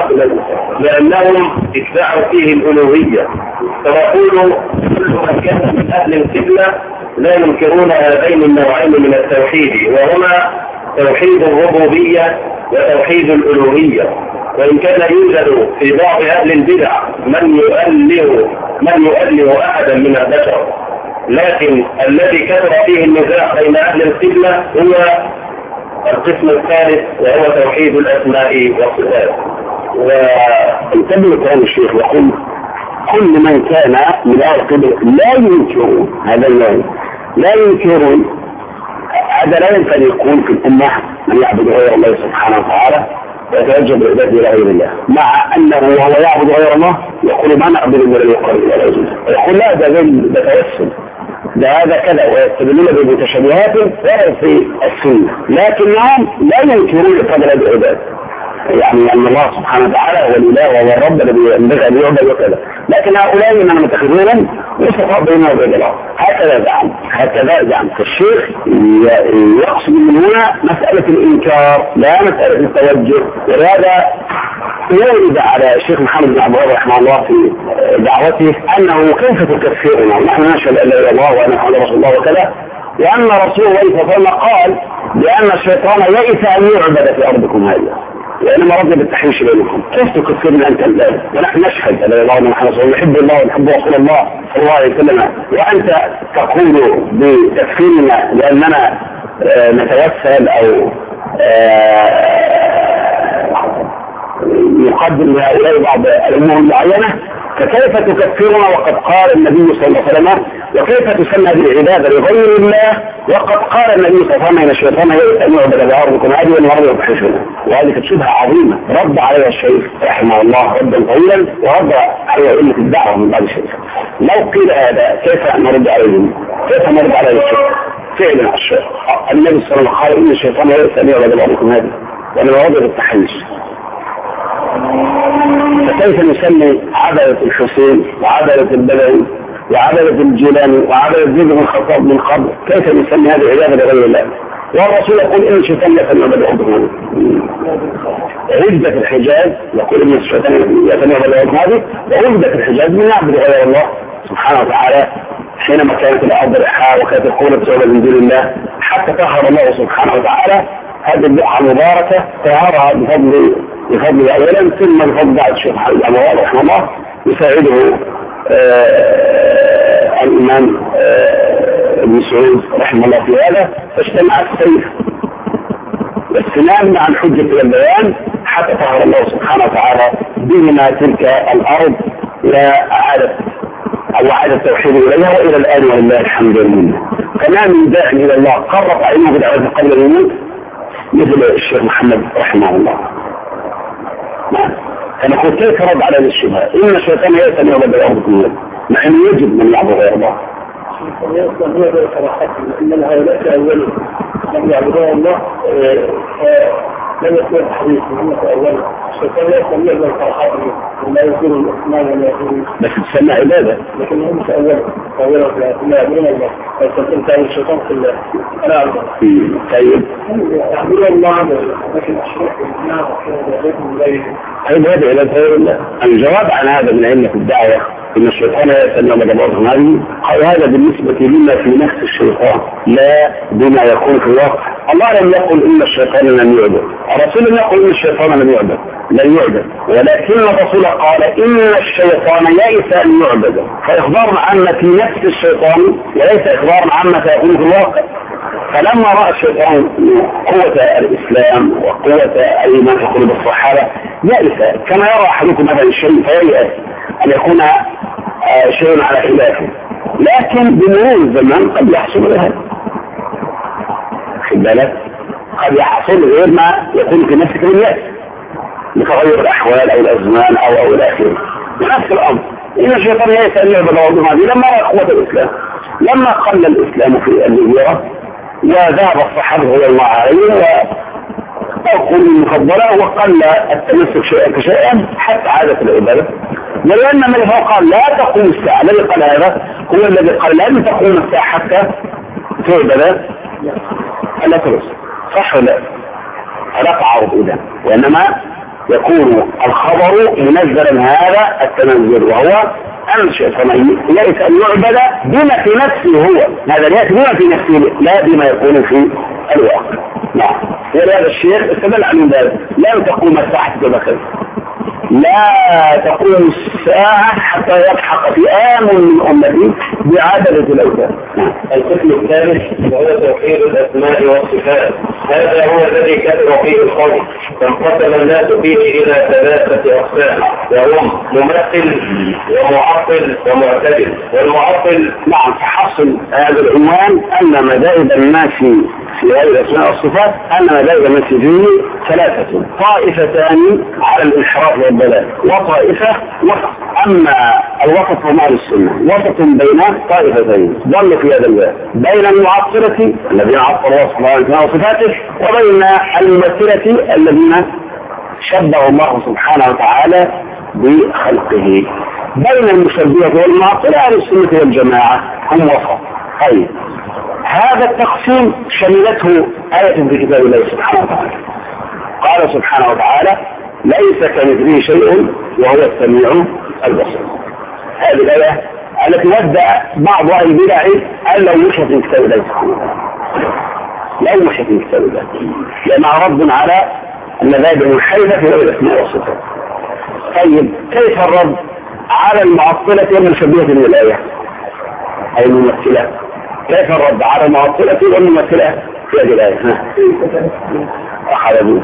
لأنهم اتبعوا فيه الألوهية. فنقول كل من كان من أهل القبلة لا ينكرون هذين النوعين من التوحيد، وهما توحيد الربوبية وتوحيد الألوهية. وإن كان يوجد في بعض أهل البدع من يؤله من يؤله أحدا من البشر، لكن الذي كثر فيه النزاع بين أهل القبلة هو القسم الثالث وهو توحيد الأسماء والصفات. وانتبه كلام الشيخ يقول كل من كان من أهل القبلة لا ينكرون هذا النوع، لا ينكرون. هذا لا يمكن يكون في الأمة من يعبد غير الله سبحانه وتعالى ويتوجه بعباده إلى غير الله، مع أنه وهو يعبد غير الله يقول ما نعبد إلا الذي يقرب إلى الله، يقول لا ده توسل ده هذا كذا، ويستدلون بمتشابهات ولا في السنة، لكنهم لا ينكرون قبل العباد، يعني أن الله سبحانه وتعالى هو الإله وهو الرب الذي ينبغي أن يعبد وكذا، لكن هؤلاء من المتخذون وسطاء بينهم وبين الله. هكذا زعم هكذا زعم الشيخ يقصد من هنا مسألة الإنكار لا مسألة التوجه. ولهذا يورد على الشيخ محمد بن عبد الله رحمه الله في دعوته أنه كيف تكفرنا ونحن نشهد أن لا إله إلا الله وأن محمد رسول الله وكذا، وأن رسول الله صلى الله عليه وسلم قال بأن الشيطان يئس أن يعبد في أرضكم هذه، وإنما رضي بالتحريش بينكم. كيف تكفرنا أنت الآن ونحن نشهد أن لا إله إلا الله محمد رسول الله نحب الله ونحب رسول الله صلى الله عليه وسلم، وأنت تقول بتكفيرنا لأننا آه نتوسل او آه يقدم لهؤلاء بعض الامور المعينه، فكيف تكفرنا وقد قال النبي صلى الله عليه وسلم؟ وكيف تسمى بالعباده لغير الله وقد قال النبي صلى الله عليه وسلم ان الشيطان ان يعبد بارضكم هذه والمرض يبحثنا؟ وهذه كانت شبهه عظيمه رد عليها الشيخ رحمه الله ردا طويلا، ورد عليها قله الدعوه من بعض الشيخ. لو قيل هذا كيف نرد عليهم؟ كيف نرد على الشيخ؟ فعلا الشيخ النبي صلى الله عليه وسلم قال ان الشيطان يئس ان يعبد بارضكم هذه ولا وضع التحيز. فكيف نسمي عبدة الحسين وعبدة البدوي وعبدة الجيلاني وعبدة زيد بن الخطاب من قبل؟ كيف نسمي هذه العبادة لغير الله؟ والرسول يقول ان الشيطان يتنعبد بارضكم عدة في الحجاز، يقول ان الشيطان يتنعبد بارضكم هذه، وعدة في الحجاز من يعبد غير الله سبحانه وتعالى حينما كانت الارض رحاء وكانت القوة تعبد من دون الله، حتى طهر الله سبحانه وتعالى هذه البقعة المباركة طهرها بفضل بفضل اولا، ثم بفضل بعد الشيخ محمد الأموال رحمه الله يساعده آه الامام آه ابن سعود رحمه الله في هذا، فاجتمع السيف والسنان مع الحجة الى البيان حتى طهر الله سبحانه وتعالى بهما تلك الارض واعادت او اعاد التوحيد اليها والى الان ولله الحمد لله. كما من داع الى الله قرت عينه بدعوته قبل الموت مثل الشيخ محمد رحمه الله. أنا قلت كيف رد على الشبهة؟ إن الشيطان يأتي أن يعبد بارضكم مع أنه يجب من يعبد غير الله. إن هؤلاء أولا لم يعبدوا الله لم يكن حديث إنه أولا الشيطان يأتي أن يعبد فرحاتهم ولا يكون الإسلام ولا يكون بس تسمى عبادة لكن هم أولا أولا لا يعبدون الله فالتنسل تعالى الشيطان في الله أنا أعلم طيب يعبدون الله لكن أشرك الإسلام ويعبدون الله عبادة إلى غير الله. الجواب عن هذا من علة الدعوة إن الشيطان يأتي أن يعبد بارضكم هذه قال هذا بالنسبة لما في نفس الشيطان لا بما يكون في الواقع. الله لم يقل إن الشيطان لم يعبد، الرسول لم يقل إن الشيطان لم يعبد لن يعبد، ولكن الرسول قال إن الشيطان يئس أن يعبد، فإخبار عما في نفس الشيطان وليس إخبار عما سيكون في الواقع. فلما رأى الشيطان قوة الإسلام وقوة الإيمان في قلوب الصحابة يئس، كما يرى أحدكم مثلا الشيء فييأس أن يكون شيء على خلافه، لكن بمرور الزمن قد يحصل لها خد بالك، قد يحصل غير ما يكون في نفسك من يأس لتغير الأحوال أو الأزمان أو أو الآخر. ونفس الأمر إن الشيطان يئس أن يعبد بارضكم هذه لما رأى قوة الإسلام، لما قل الإسلام في الجزيرة وذهب الصحابة رضي الله عليهم وأقول المفضلة وقل التمسك شيئا فشيئا حتى عادت العبادة. ولأن من هو قال لا تقوم الساعة، الذي قال هذا هو الذي قال لن تقوم الساعة حتى تعبد ألا ترس، صح ولا لا تعارض إذا، وإنما يكون الخبر منزلا هذا التنزل وهو أن الشيطان يأتي أن يعبد بما في نفسه هو، هذا يأتي بما في نفسه لا بما يكون في الواقع. نعم ولهذا الشيخ استدل عن ذلك لا تقوم الساعة بخير، لا تقوم الساعة حتى يلحق فئام من أمتي بعدد الأوثان. القسم الثالث وهو توحيد الأسماء والصفات، هذا هو الذي كثر فيه القول، فانقسم الناس فيه إلى ثلاثة أقسام وهم ممثل ومعطل ومعتدل. والمعطل نعم تحصل هذا العنوان أن مذاهب الناس في هذه الأسماء والصفات أن مذاهب الناس فيه ثلاثة، طائفتان على الانحراف والضلال وطائفة وسط. أما الوسط هم أهل السنة، وسط بين طائفتين ضلوا في هذا الباب، بين المعطلة الذين عطلوا الله وصفاته وبين الممثلة الذين شبه الله سبحانه وتعالى بخلقه. بين المشبهة والمعطلة أهل السنة والجماعة هم وسط. طيب هذا التقسيم شملته آية في كتاب الله سبحانه وتعالى، قال سبحانه وتعالى ليس كمثله شيء وهو السميع البصير. هذه الآية التي ودع بعض أهل البدع أن لو يشهد في كتاب الله سبحانه وتعالى، لو يشهد في كتاب الله، لأنها رد على المذاهب المنحرفة في الأسماء والصفات. طيب كيف الرد على المعطلة والمشبهة من الآية أو الممثلة؟ كيف الرد على المعطلة والممثلة في هذه الآية. أخذوا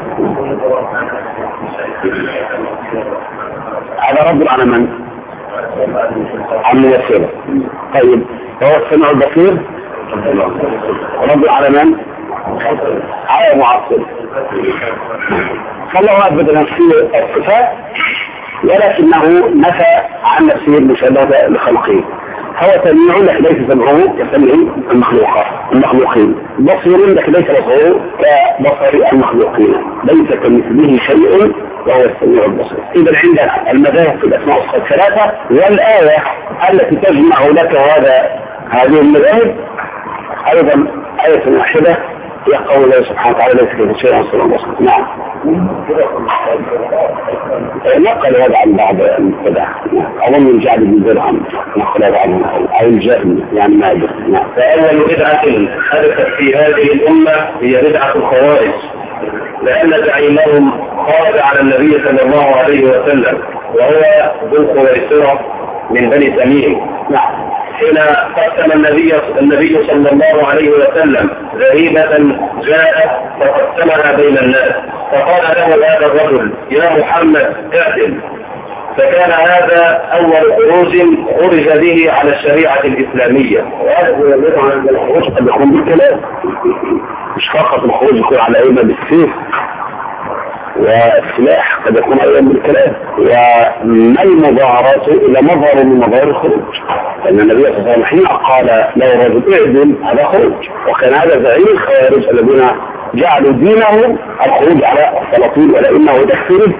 هذا رد على من؟ عن موسيلة. طيب هو السمع البصير رد على من؟ على معصر. فالله أثبت نفسه الصفات ولكنه نفى عن نفسه المشابهة لخلقه. هو سميع لك ليس سمعه كسمع المخلوقات المخلوقين، بصير لك ليس بصره كبصر المخلوقين، ليس كمثله شيء وهو السميع البصير. إذا عندنا المذاهب في الأسماء والصفات ثلاثة، والآية التي تجمع لك هذا هذه المذاهب أيضا آية واحدة هي قول الله سبحانه وتعالى ليس كمثله شيء وهو السميع البصير. نعم. نقل هذا عن بعض المبتدع أظن الجعد بن درهم نقل هذا عنه أو الجاهل يعني ما أدري. فأول بدعة حدثت في هذه الأمة هي بدعة الخوارج، لأن زعيمهم خرج على النبي صلى الله عليه وسلم وهو ذو الخويصرة من بني تميم. نعم. حين قسم النبي النبي صلى الله عليه وسلم ذريبة جاءت فقسمها بين الناس، فقال له هذا الرجل يا محمد اعدل، فكان هذا أول خروج خرج به على الشريعة الإسلامية. وهذا هو الخروج قد يكون بالكلام، مش فقط الخروج يكون على أيمة بالسيف والسلاح، قد يكون أيضا بالكلام. وما المظاهرات إلا مظهر من مظاهر الخروج، لأن النبي صلى الله عليه وسلم حين قال له رجل اعدل هذا خروج، وكان هذا زعيم الخوارج الذين جعلوا دينهم الخروج على السلاطين والأئمة وتكفيرهم.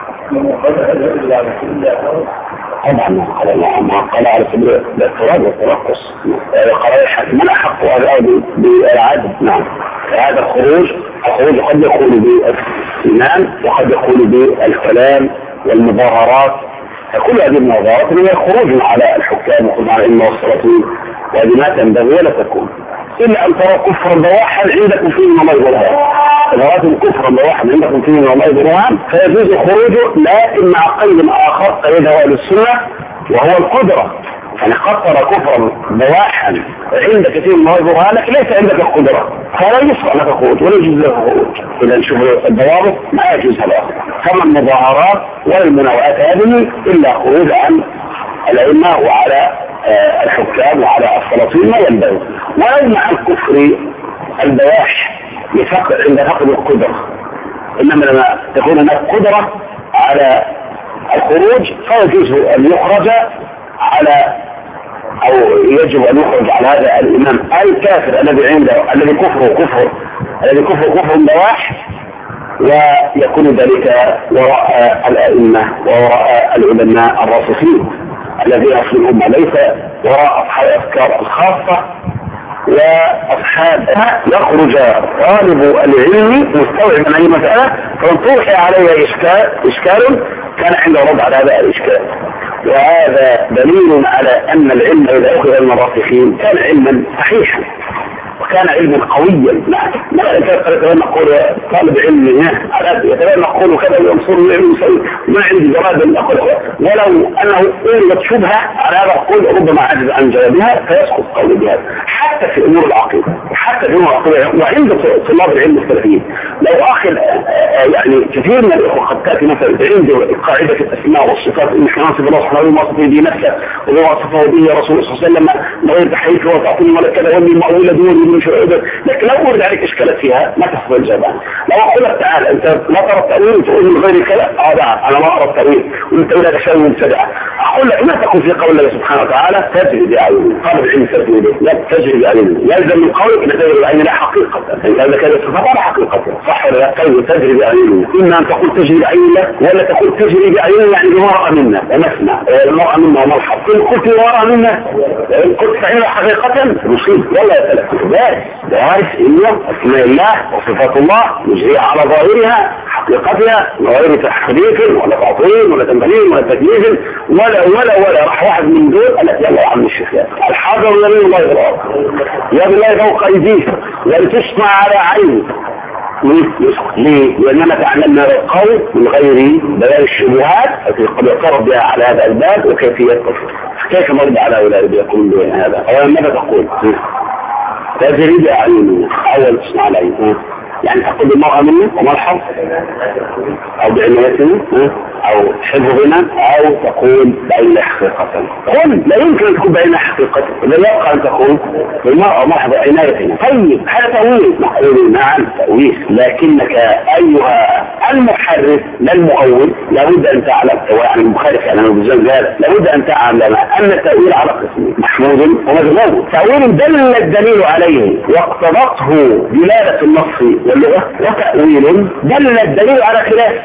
طبعا ما قال على سبيل الاعتراض والترقص، قال من أحق هذا بالعدل. نعم. هذا الخروج الخروج قد يكون بالسنان وقد يكون بالكلام والمظاهرات، فكل هذه المظاهرات هي خروج على الحكام وخروج على الأئمة والسلاطين، وهذه ما تنبغي ولا تكون إلا أن ترى كفرا بواحا عندكم فيه من الله برهان. إذا رأيتم كفرا بواحا عندكم فيه من الله برهان فيجوز خروجه، لكن مع قيد آخر قيده أهل السنة وهو القدرة. يعني قصر كفرا بواحا عندك كثير من الله برهان لكن ليس عندك القدرة، فلا يصح لك خروج ولا يجوز لك خروج. إذا نشوف الضوابط ما يجوز هذا، كما المظاهرات والمناوئات هذه إلا خروج عن الأئمة وعلى آه الحكام وعلى السلاطين ما ينبغي. ولو مع الكفر البواح عند فقد القدرة، إنما لما تكون هناك قدرة على الخروج فيجوز أن يخرج على أو يجب أن يخرج على هذا الإمام الكافر الذي عنده الذي كفره كفر الذي كفره كفر بواح، ويكون ذلك وراء الأئمة ووراء العلماء الراسخين الذين في الأمة، ليس وراء أصحاب الأفكار الخاصة وأصحابها. يخرج طالب العلم مستوعبا أي مسألة فمن طرح عليه إشكال إشكال كان عنده رد على هذا الإشكال، وهذا دليل على أن العلم إذا أخذ من الراسخين كان علما صحيحا وكان علما قويا. لا يتبقى نقول طالب علم يتبقى نقول كذا ينصر العلم ما عندي جواب أقول، ولو أنه أولد شبهة على هذا القول ربما عجز عن جوابها فيسقط قول بهذا. حتى في أمور العقيدة حتى في أمور العقيدة وعند طلاب العلم السلفيين لو أخذ يعني كثير من الإخوة قد تأتي مثلا عنده قاعدة الأسماء والصفات إن كان صفة الله سبحانه وتعالى وصفه به نفسه وهو وصفه به رسول الله صلى الله عليه وسلم غير تحريف وتعطيل ولا كذا ومن مؤولة دون من شعوبه، لكن لو أورد عليك إشكالات فيها ما تستطيع الجواب. لو أقول لك تعال أنت لا ترى التأويل تقول من غير كذا اه لا أنا ما أرى التأويل وأنت ولا شيء مبتدع، أقول لك ما تقول في قول الله سبحانه وتعالى تجري بعينه قال العلم تجري لا تجري بعينه يلزم من قولك أن تجري بعينه لا حقيقة، هذا كذا صفة لا حقيقة صح ولا لا؟ طيب تجري بعينه إما أن تقول تجري بعينه ولا تقول تجري بعينه يعني بمرأة منا ونسمع المرأة منا ومرحب كل قلت بمرأة منا قلت فعلها حقيقة مصيب ولا يتلك ذلك وعارف إنه اسماء الله وصفات الله مجرية على ظاهرها حقيقتها غير تحريف ولا تعطيل ولا تمثيل ولا تكليف ولا ولا ولا راح واحد من دول قال لك يلا يا عم الشيخ الحاضر يمين الله يضرب يا بالله فوق ايديه ولتسمع على عينه. ليه؟ لأننا تعلمنا القول من غير بيان الشبهات التي قد يقرب بها على هذا الباب وكيفية كيف نرد على أولاد يقولون هذا أولا ماذا تقول؟ تجري بأعيننا أول تصنع العين، يعني تقول المرأة منه وملحظ أو بعنايتنا أو حفظنا أو تقول بأين حقيقة. قل لا يمكن أن تكون بأين حقيقة، لا يبقى أن تقول المرأة ملحظ عنايتنا. طيب هذا تأويل، نقول نعم تأويل، لكنك أيها المحرف لا المؤول لابد أن تعلم، يعني المخالف يعني بالزمن هذا لابد أن تعلم أن التأويل على قسمين، محمود ومذموم. تأويل دل الدليل عليه واقتضته دلالة النص واللغة، وتأويل دل الدليل على خلافه،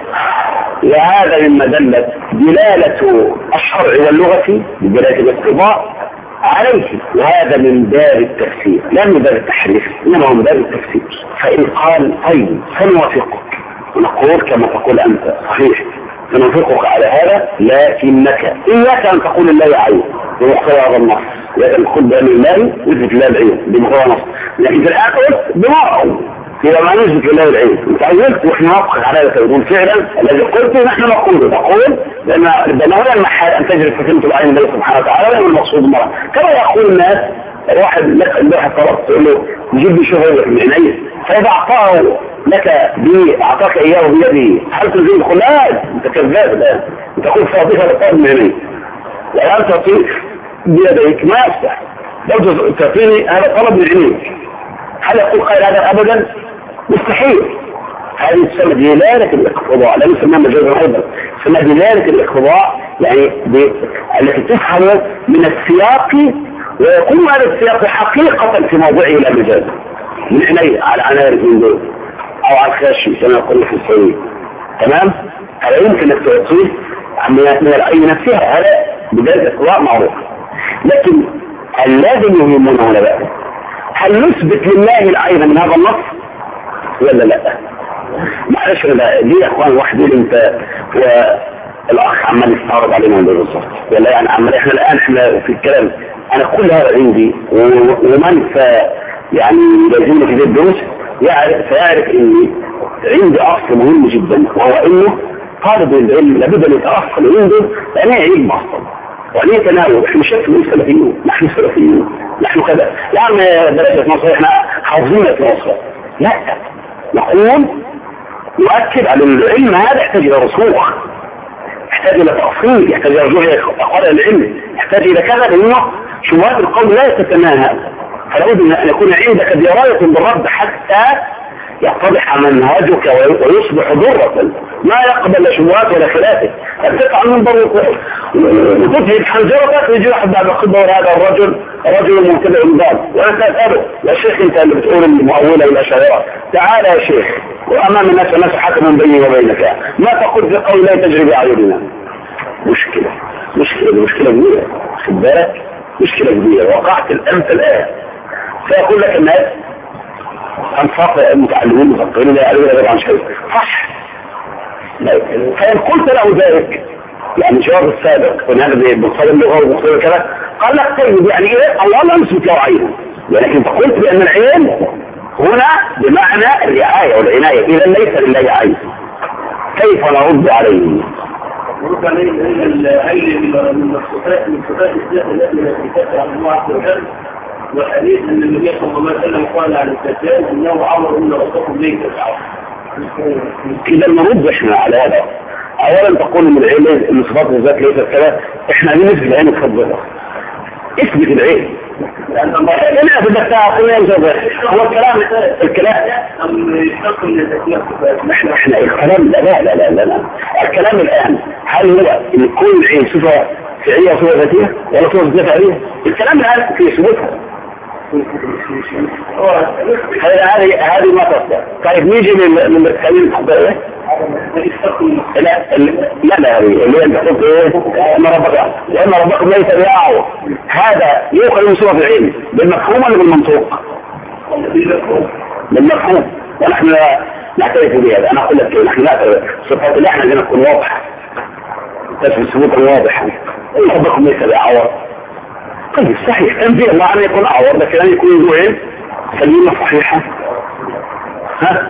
وهذا مما دلت دلالة الشرع واللغة بدلالة الاقتضاء عليه، وهذا من باب التفسير لا من باب التحريف، إنما من باب التفسير. فإن قال طيب فنوافقك ونقول كما تقول أنت صحيح سنوافقك على هذا، لكنك إياك أن تقول الله عين بمقتضى هذا النص، لكن تقول بأن الله يثبت الله العين بمقتضى النص، لكن في الآخر بمرأة إذا ما نثبت الله العين أنت عزلت وإحنا نوافقك على هذا تقول فعلا الذي قلته نحن نقوله، نقول لأن هذا المحال أن تجري فتنة العين الله سبحانه وتعالى هو المقصود المرأة. كما يقول الناس واحد لك الواحد طلب تقول له جيب لي شغل من عينيه، فإذا أعطاه لك بي أعطاك إياه بيده هل تزيد؟ يقول لا أنت كذاب الآن، أنت تقول فاضيها لطلب من عينيه والآن تعطيك بيديك ما يفتح، لو تعطيني هذا طلب من عينيك هل يقول قائل هذا أبدا؟ مستحيل. هذه تسمى دلالة الاقتضاء، لا يسمى مجازا أيضا، تسمى دلالة الاقتضاء يعني التي تفهم من السياق ويكون هذا السياق حقيقة في موضعه لا مجازا، من عينيه على عناية من دول أو على الخاشي كما يقول في السوري. تمام؟ هذا يمكن أن تعطيه من العين نفسها، هذا بداية الاقتضاء معروف. لكن اللازم يهمنا هنا بقى هل نثبت لله العين من هذا النص ولا لا؟ معلش لا دي يا اخوان وحدين انت والاخ عمال يستعرض علينا من بالظبط ولا يعني عمال احنا الان احنا في الكلام انا كل هذا عندي ومن ف يعني لازمنا في ذي الدروس يعرف فيعرف اني عندي اصل مهم جدا، وهو انه طالب العلم لابد ان يتاصل عنده لانه علم اصلا وعليه تناول. احنا شايف من السلفيين، نحن سلفيين، نحن كذا يعني درجة مصر احنا حافظين في مصر، لا نقول نؤكد على العلم هذا يحتاج الى رسوخ، يحتاج الى تأصيل، يحتاج الى رجوع اقوال العلم، يحتاج الى كذا، لانه شبهات القول لا تتناهى، فلا بد ان يكون عندك دراية بالرد حتى يتضح منهجك ويصبح ضرة ما يقبل شبهات ولا خلافه. تقطع من ضرورة وتجهد حنجرتك ويجي واحد بعد قبه هذا الرجل رجل مبتدع الباب وانت تسأله يا شيخ انت اللي بتقول المؤولة والاشاعرة تعال يا شيخ وامام الناس الناس حكم بيني وبينك ما تقول في قول لا تجري بأعيننا. مشكلة مشكلة مشكلة كبيرة، خد بالك مشكلة كبيرة وقعت الامثل الان. فيقول لك الناس أنفاق المتعلمين مفكرين لا يعلمون غير عن شيء صح. فإن قلت له ذلك يعني جواب السابق ونهذا بمقتضى اللغة ومقتضى كذا قال لك طيب يعني ايه الله لا نثبت له عينه، ولكن انت قلت بأن العين هنا بمعنى الرعاية والعناية، إذا ليس لله عين كيف نرد عليه؟ نرد عليه العين من الصفات من صفات الذات التي تتبع عن الله عز وجل، والحديث ان النبي صلى الله عليه وسلم قال عن الدجال انه عمر ان رسولكم ليس العمر. كده نرد احنا على هذا. اولا تقول ان العين ان صفات الذات ليست كذا، احنا عايزين نثبت العين تفضلها اثبت العين لان الله لا تبتها كل يوم هو الكلام الكلام احنا احنا الكلام لا لا لا لا لا الكلام الان هل هو ان كل عين صفه فعليه وصفه ذاتيه ولا صفه ذاتيه؟ الكلام الان في ثبوتها. هذه هذه ما تصدق. طيب نيجي من الكلام الحضاري لا لا لا اللي انت قلت ايه ان ربك لان ربكم ليس بأعور، هذا يؤخذ من صفة العلم بالمفهوم ولا بالمنطوق؟ بالمفهوم، ونحن نعترف بهذا. انا اقول لك نحن نعترف صفات الله احنا لازم تكون واضحه تثبت ثبوتا واضحا. ان ربكم ليس بأعور طيب صحيح انزل الله ان يكون اعور لكن ان يكون ذو سليمة صحيحة ها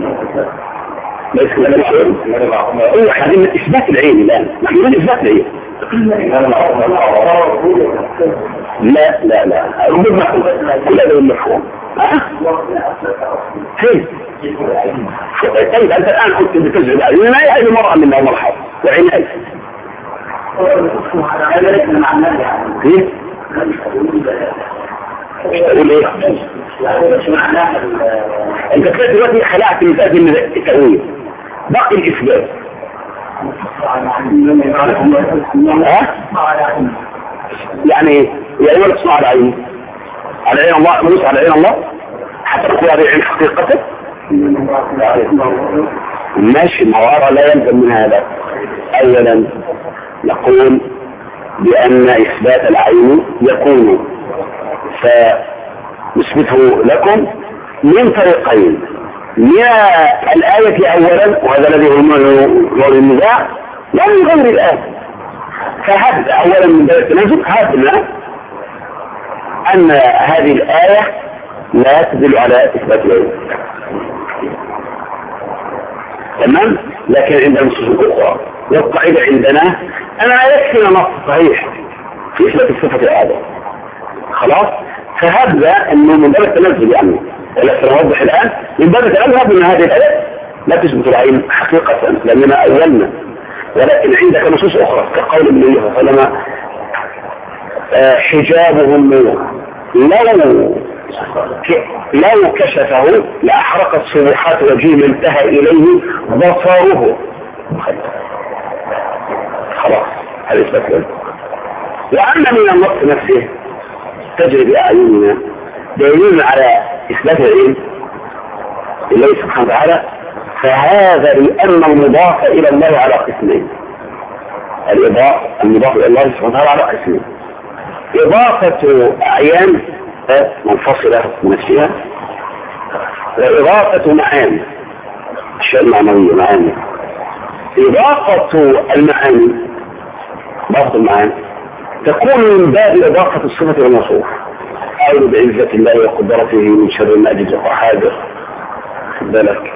ليس كذلك شيء. ايوه احنا من اثبات العين الان نحن من اثبات العين لا لا لا ربما كل هذا المفهوم فين؟ طيب انت الان كنت بتجرب علينا ما هي مرة من المرحب وعناية ايه؟ تقول ايه؟ انت كده دلوقتي خلعت مثال من التأويل باقي الإثبات ها؟ يعني ايه؟ يعني ولا تصنع على عيني على عين الله ملوس على عين الله حتى تقول على عين حقيقته ماشي المعارة لا يلزم من هذا. اولا نقول بأن إثبات العين يكون فنثبته لكم من طريقين من الآية أولا وهذا الذي هو النزاع لا من غير الآية. فهب أولا من باب التنازل هبنا أن هذه الآية لا تدل على إثبات العين تمام. لكن عند النصوص الأخرى والقاعدة عندنا أنا يكفي نص صحيح في إثبات الصفة الآية خلاص. فهذا أنه من باب التنزل يعني ولا سنوضح الآن من باب التنزل أن هذه الآية لا تثبت العين حقيقة لأننا أولنا. ولكن عندك نصوص أخرى كقول النبي صلى الله عليه وسلم حجابهم لو لو كشفه لأحرقت صبحات وجهه ما انتهى إليه بصره خلاص. هذا إثبات له. وأما من النص نفسه تجري بأعيننا دليل على إثبات العلم لله سبحانه وتعالى. فهذا لأن المضاف إلى الله على قسمين. الإضافة المضاف إلى الله سبحانه وتعالى على قسمين. إضافة أعيان منفصلة منفسها وإضافة معاني الشيء المعنوية معاني. إضافة المعاني بعض المعاني تكون من باب إضافة الصفة والموصوف. أعوذ بعزة الله وقدرته من شر ما أجد وحاجر بالك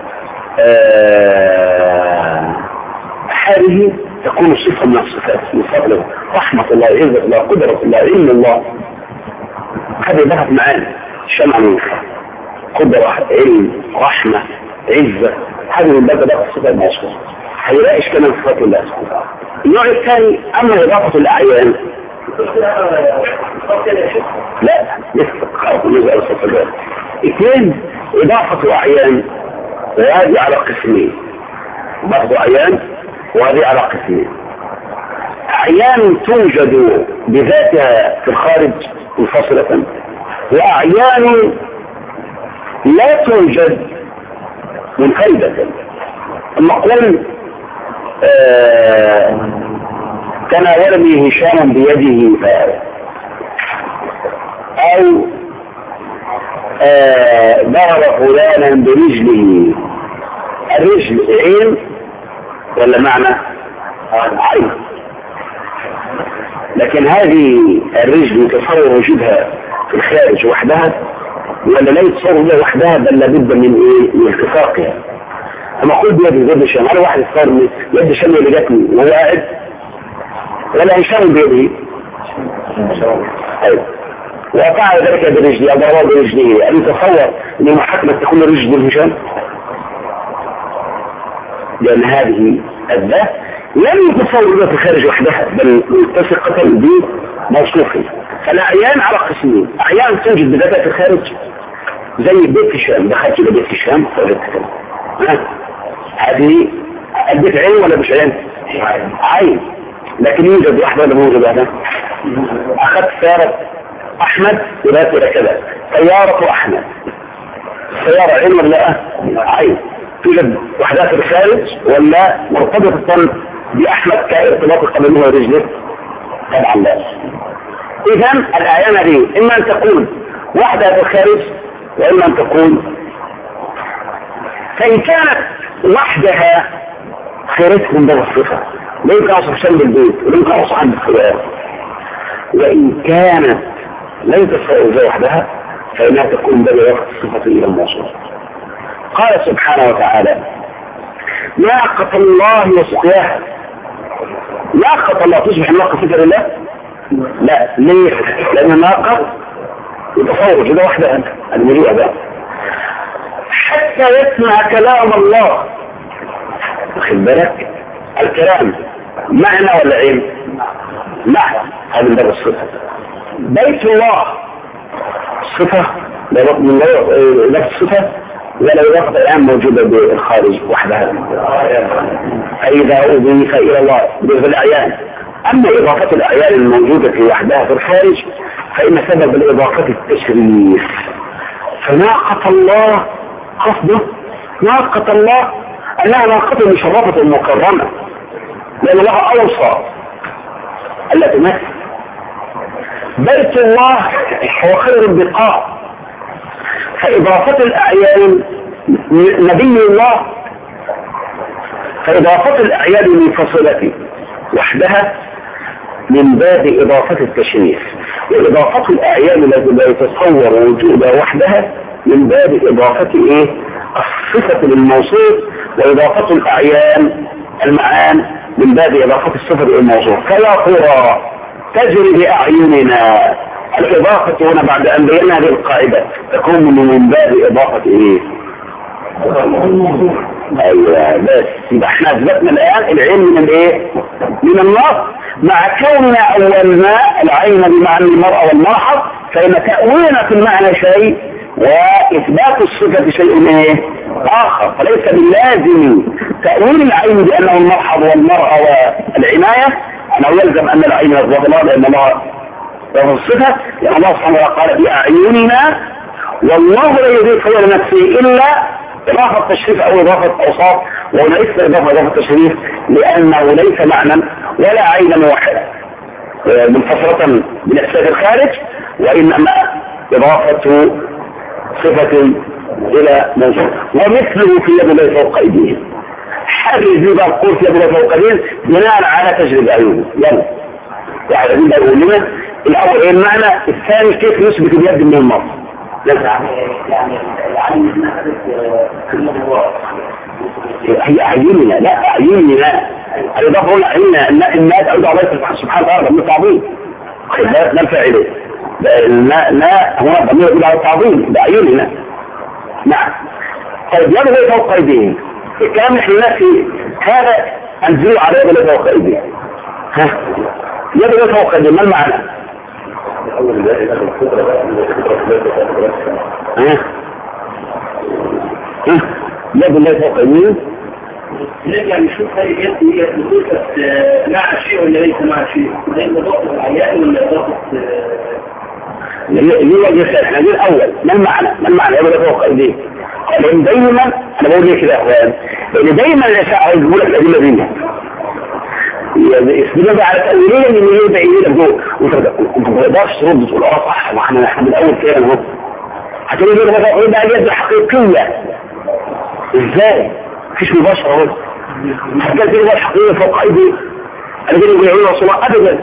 آه هذه تكون صفة من الصفات من فضله رحمة الله عزة الله قدرة الله علم الله. هذه ضغط معاني شمع من قدرة علم رحمة عزة. هذه من باب ضغط الصفات الموصوف هيلاقي إشكال من صفات الله سبحانه وتعالى. النوع الثاني أما إضافة الأعيان لا يفق نزع الصفات. اثنين إضافة أعيان وهذه على قسمين. بعض أعيان وهذه على قسمين. أعيان توجد بذاتها في الخارج منفصلة وأعيان لا توجد منفردة. المقول آه تناولني هشام بيده أو آه ضرب فلانا برجله. الرجل عين ولا معنى عين. لكن هذه الرجل يتصور وجودها في الخارج وحدها ولا لا يتصور وجودها وحدها بل لابد من ايه من اتفاقها. اما اقول بيد يد هشام على واحد يتصور يد هشام اللي جاتني وهو قاعد ولا هشام بيده ايوه وقع ذلك برجلي اضربه برجليه. ان يتصور ان محاكمه تكون الرجل هشام لان هذه الذات لم يتصور بها في الخارج وحدها بل متفقة بموصوفه. فالأعيان على قسمين. أعيان توجد بذاتها في الخارج زي بيت هشام دخلت إلى بيت هشام فوجدت هذه البيت عين ولا مش عين؟ عين. لكن يوجد واحدة ولا موجود واحدة؟ أخذت سيارة أحمد وذات إلى كذا سيارة أحمد. السيارة عين ولا عين؟ توجد وحدات في الخارج ولا مرتبطة بأحمد كارتباط قدمه ورجله؟ طبعا لا. إذن الأعيان دي إما أن تكون وحدة في الخارج وإما أن تكون. فإن كانت وحدها خيرتها من باب الصفة لا يمكن أصح شم بالبيت ولا يمكن أصح عند الخيار. وإن كانت لا يتصور زي وحدها فإنها تكون من باب وقت الصفة إلى الموصول. قال سبحانه وتعالى ناقة الله وسقياها ناقة الله تصبح ناقة صفة لله؟ لا. ليه؟ لأن الناقة يتصور كده واحدة المليئة بقى حتى يسمع كلام الله. واخد بالك؟ الكلام معنى ولا علم؟ معنى. هذا من باب الصفة. بيت الله صفة من نفس الصفة ولا إضافة الآن موجودة بالخارج وحدها، فإذا أضيف إلى الله بالأعيان. أما إضافة الأعيان الموجودة في وحدها في الخارج فإن سبب الإضافة التشريف. فناقة الله قصده ناقة الله أنها ناقة مشرفة مكرمة، لأن الله أوصى ألا تمثل. بيت الله هو خير البقاع، فإضافة الأعيان نبي الله، فإضافة الأعيان المنفصلة وحدها من باب إضافة التشريف، وإضافة الأعيان التي لا يتصور وجودها وحدها من باب إضافة إيه؟ الصفة للموصوف، وإضافة الأعيان المعان من باب إضافة الصفة للموصوف. فيا ترى تجري بأعيننا. الإضافة هنا بعد أن بينا هذه القاعدة تكون من باب إضافة إيه؟ أيوة بس يبقى احنا أثبتنا الآن العلم من الإيه؟ من النص، مع كوننا أولنا العين بمعنى المرأة والمرحب، فإن تأويلنا في المعنى شيء وإثبات الصفة شيء إيه؟ آخر. فليس باللازم تأويل العين بأنه المرحب والمرأة والعناية أنه يلزم أن العين الظلام لأن الله وهو الصفة، لأن الله سبحانه وتعالى قال بأعيننا، والله لا يضيف إلى نفسه إلا إضافة تشريف أو إضافة أوصاف، وليس إضافة إضافة تشريف لأنه ليس معنى ولا عينا واحدة منفصلة من الصفة الخارج، وإنما إضافة صفة إلى موصوف. ومثله في يد الله فوق أيديهم. حرز يبقى القول في يد الله فوق أيديهم بناء على تجربة أيوه. يلا واحد من يقول لنا الأول إيه المعنى، الثاني كيف يثبت اليد من النص. يعني يعني هي أعيننا، لا أعيننا الإضافة هنا أعيننا الناس أعود على الله سبحانه وتعالى من التعظيم، لا الفاعل لا لا هو ضمير يقول على التعظيم بأعيننا. نعم. طيب يد الله فوق أيديهم، الكلام نحن نفي هذا أنزلوا على يد الله فوق أيديهم. ها يد الله فوق أيديهم ما المعنى؟ ها ها يد الله فوق أيديهم نرجع نشوف هذه اليد هي نقطة مع شيء ولا ليس مع شيء، زي نقطة العيان ولا نقطة ليه وجه احنا دي الأول ما المعنى؟ ما المعنى يد الله فوق أيديهم؟ لأن دايما أنا بقول ليه كده يا أخوان، لأن دايما الأشاعرة يقول لك الأدلة دي يثبتوا بقى على تأويلية ان هي بعيدة جوه، وانت ما تقدرش ترد تقول اه صح واحنا احنا من الاول كده اهو. هتقول لي بقى ايه بقى اليد الحقيقية؟ ازاي؟ مفيش مباشرة اهو. هتقول لي بقى الحقيقية فوق ايدي انا جاي بيقولوا يا رسول الله ابدا.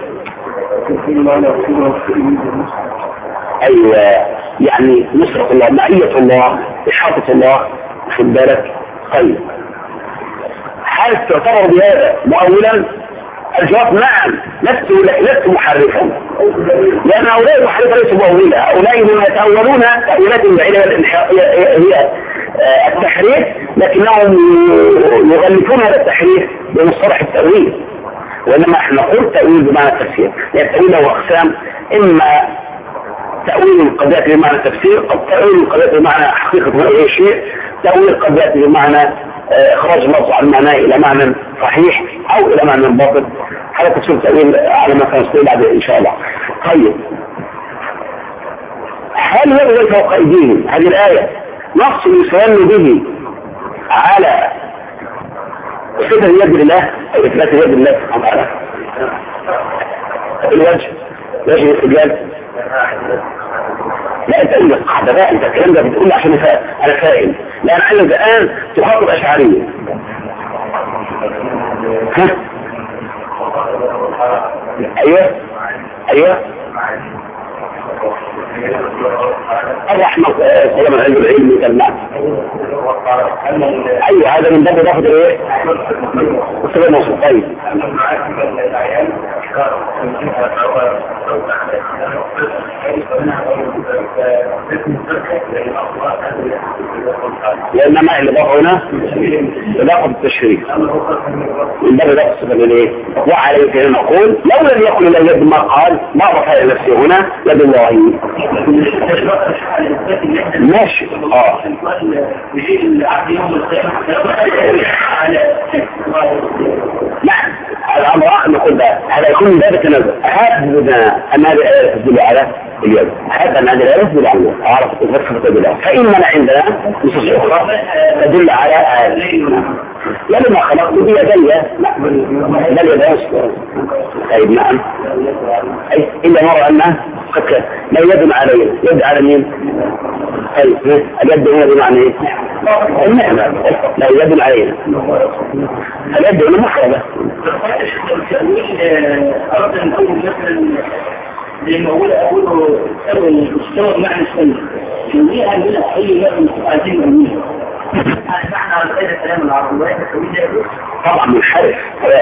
ايوه يعني نصرة الله، معية الله، احاطة الله، خد بالك. طيب هل تعتبر بهذا مؤولا؟ الجواب نعم، لست لست محرفا، لأن هؤلاء المحرفة ليسوا مؤولا، هؤلاء هم يتأولون تأويلات بعيدة هي التحريف، لكنهم يغلفون هذا التحريف بمصطلح التأويل، وإنما احنا نقول تأويل بمعنى التفسير. يعني التأويل له أقسام، إما تأويل القضية بمعنى التفسير، أو تأويل القضية بمعنى حقيقة أي شيء، تأويل القضية بمعنى إخراج اللفظ عن معناه إلى معنى صحيح أو إلى معنى باطل. هذا تفسير تأويل على ما سنستطيع بعد إن شاء الله. طيب هل يبغى فوق أيديهم هذه الآية نص يستدل به على صفة يد الله أو إثبات يد الله سبحانه وتعالى؟ الوجه وجه الاستدلال لا انت قول القاعدة بقى، انت الكلام ده بتقول عشان انا فاهم، لا انا عايز الان تخاطب اشعرية. ها ايوه ايوه الرحمة سلام العلم العلم يتلمع. أيوة هذا من باب ضغط ايه السلام وصف. طيب لأن ما اللي بقى هنا إضافة التشريف من باب ضغط السلام الايه. وعليك أن نقول لو لم يقل لا يد ما قال ما رفع نفسه هنا يد الله ماشي. اه نعم الأمر آخر نقول ده هذا يكون من باب التنازل. هذا أن هذه الآية تدل على اليد، هذا أن هذه الآية تدل على اليد أعرف تفسر تدل على. فإننا عندنا نصوص أخرى تدل على آية لما خلقت بيدي بل يدي. طيب نعم أي إلا مرة أنه قد لا يد علي يد على مين؟ طيب اليد هنا بمعنى ايه؟ النعمة لا يد علينا اليد هنا محرمة. أردت أن أقول مثلا لما أقول أقوله استوى معنى السنة يوميها من أي لغة عايزين أمنيها معنى الآية الكلام العربي طبعا منحرف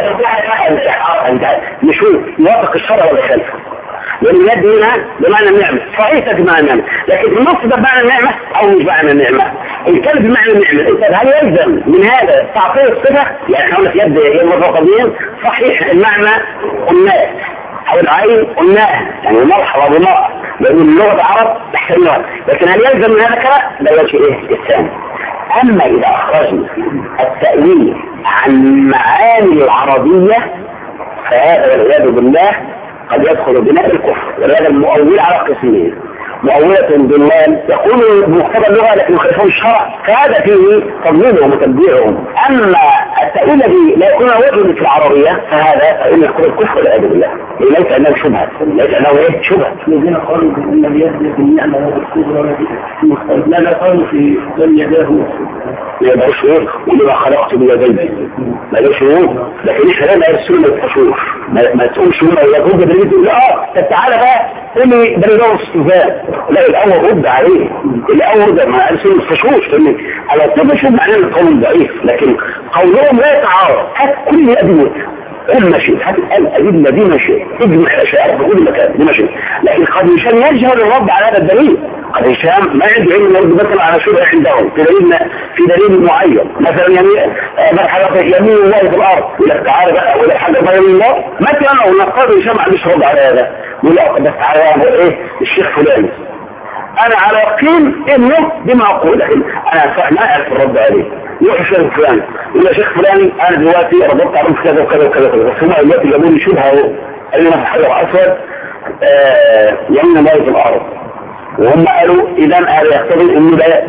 نشوف يوافق الشرع ولا خلفه. لأن اليد هنا بمعنى النعمة صحيح بمعنى النعمة، لكن النص ده بمعنى النعمة أو مش بمعنى النعمة. الكلب بمعنى النعمة هل يلزم من هذا تعطيه الصفة؟ يعني احنا في يد المتقدمين صحيح المعنى قلناه أو العين قلناه يعني مرحبا بمرأة لأن اللغة العرب تحتملها، لكن هل يلزم من هذا كلام؟ لا وجه إيه الثاني. أما إذا أخرجنا التأويل عن معاني العربية فهذا والعياذ بالله قد يدخل بناء الكفر. ولهذا المؤول على قسمين، مؤولة بالله يقول بمقتضى اللغة لكن يخالفون الشرع فهذا فيه تضليلهم وتبديعهم. أما التأويل الذي لا يكون وجه في العربية فهذا تأويل يكون الكفر والعياذ بالله ليس أنه شبهة ليس أنه إيه شبهة. الذين قالوا بأن اليد بالنعمة والكفر لا لا قالوا في من يداه يبقى شهور ولما خلقت بيدي ما له شهور، لكن احنا لا يرسلون الحشور ما تقومش هنا ولا تقول بريد تقول اه طب تعالى بقى قولي بريد استفاد لا الأول رد عليه الأول ده ما أرسل الفشوش لأن على طول شوف معناه القول ضعيف لكن قولهم لا يتعارض. هات كل أدلة قل ماشي هات الأدلة دي ماشي اجمع الأشياء بقول مكان دي ماشي، لكن قد هشام يجهل الرد على هذا الدليل. قد هشام ما عنده علم يرد مثلا على شبه عندهم في دليل في دليل معين مثلا يعني مرحلة يمين الله في الأرض ولا تعالى بقى ولا حاجة ما يمين الله مثلا أو نقاض هشام عندش رد على هذا ولا بس تعالى ايه الشيخ فلان انا على يقين انه بما اقول انا ما اعرف الرد عليه يروح الشيخ فلان يقول شيخ فلان انا دلوقتي ردت عليهم كذا وكذا وكذا بس هم دلوقتي جابوا لي شبهه اهو قال لي حجر اسود يمين الله في الارض وهم قالوا اذا هذا يقتضي انه لا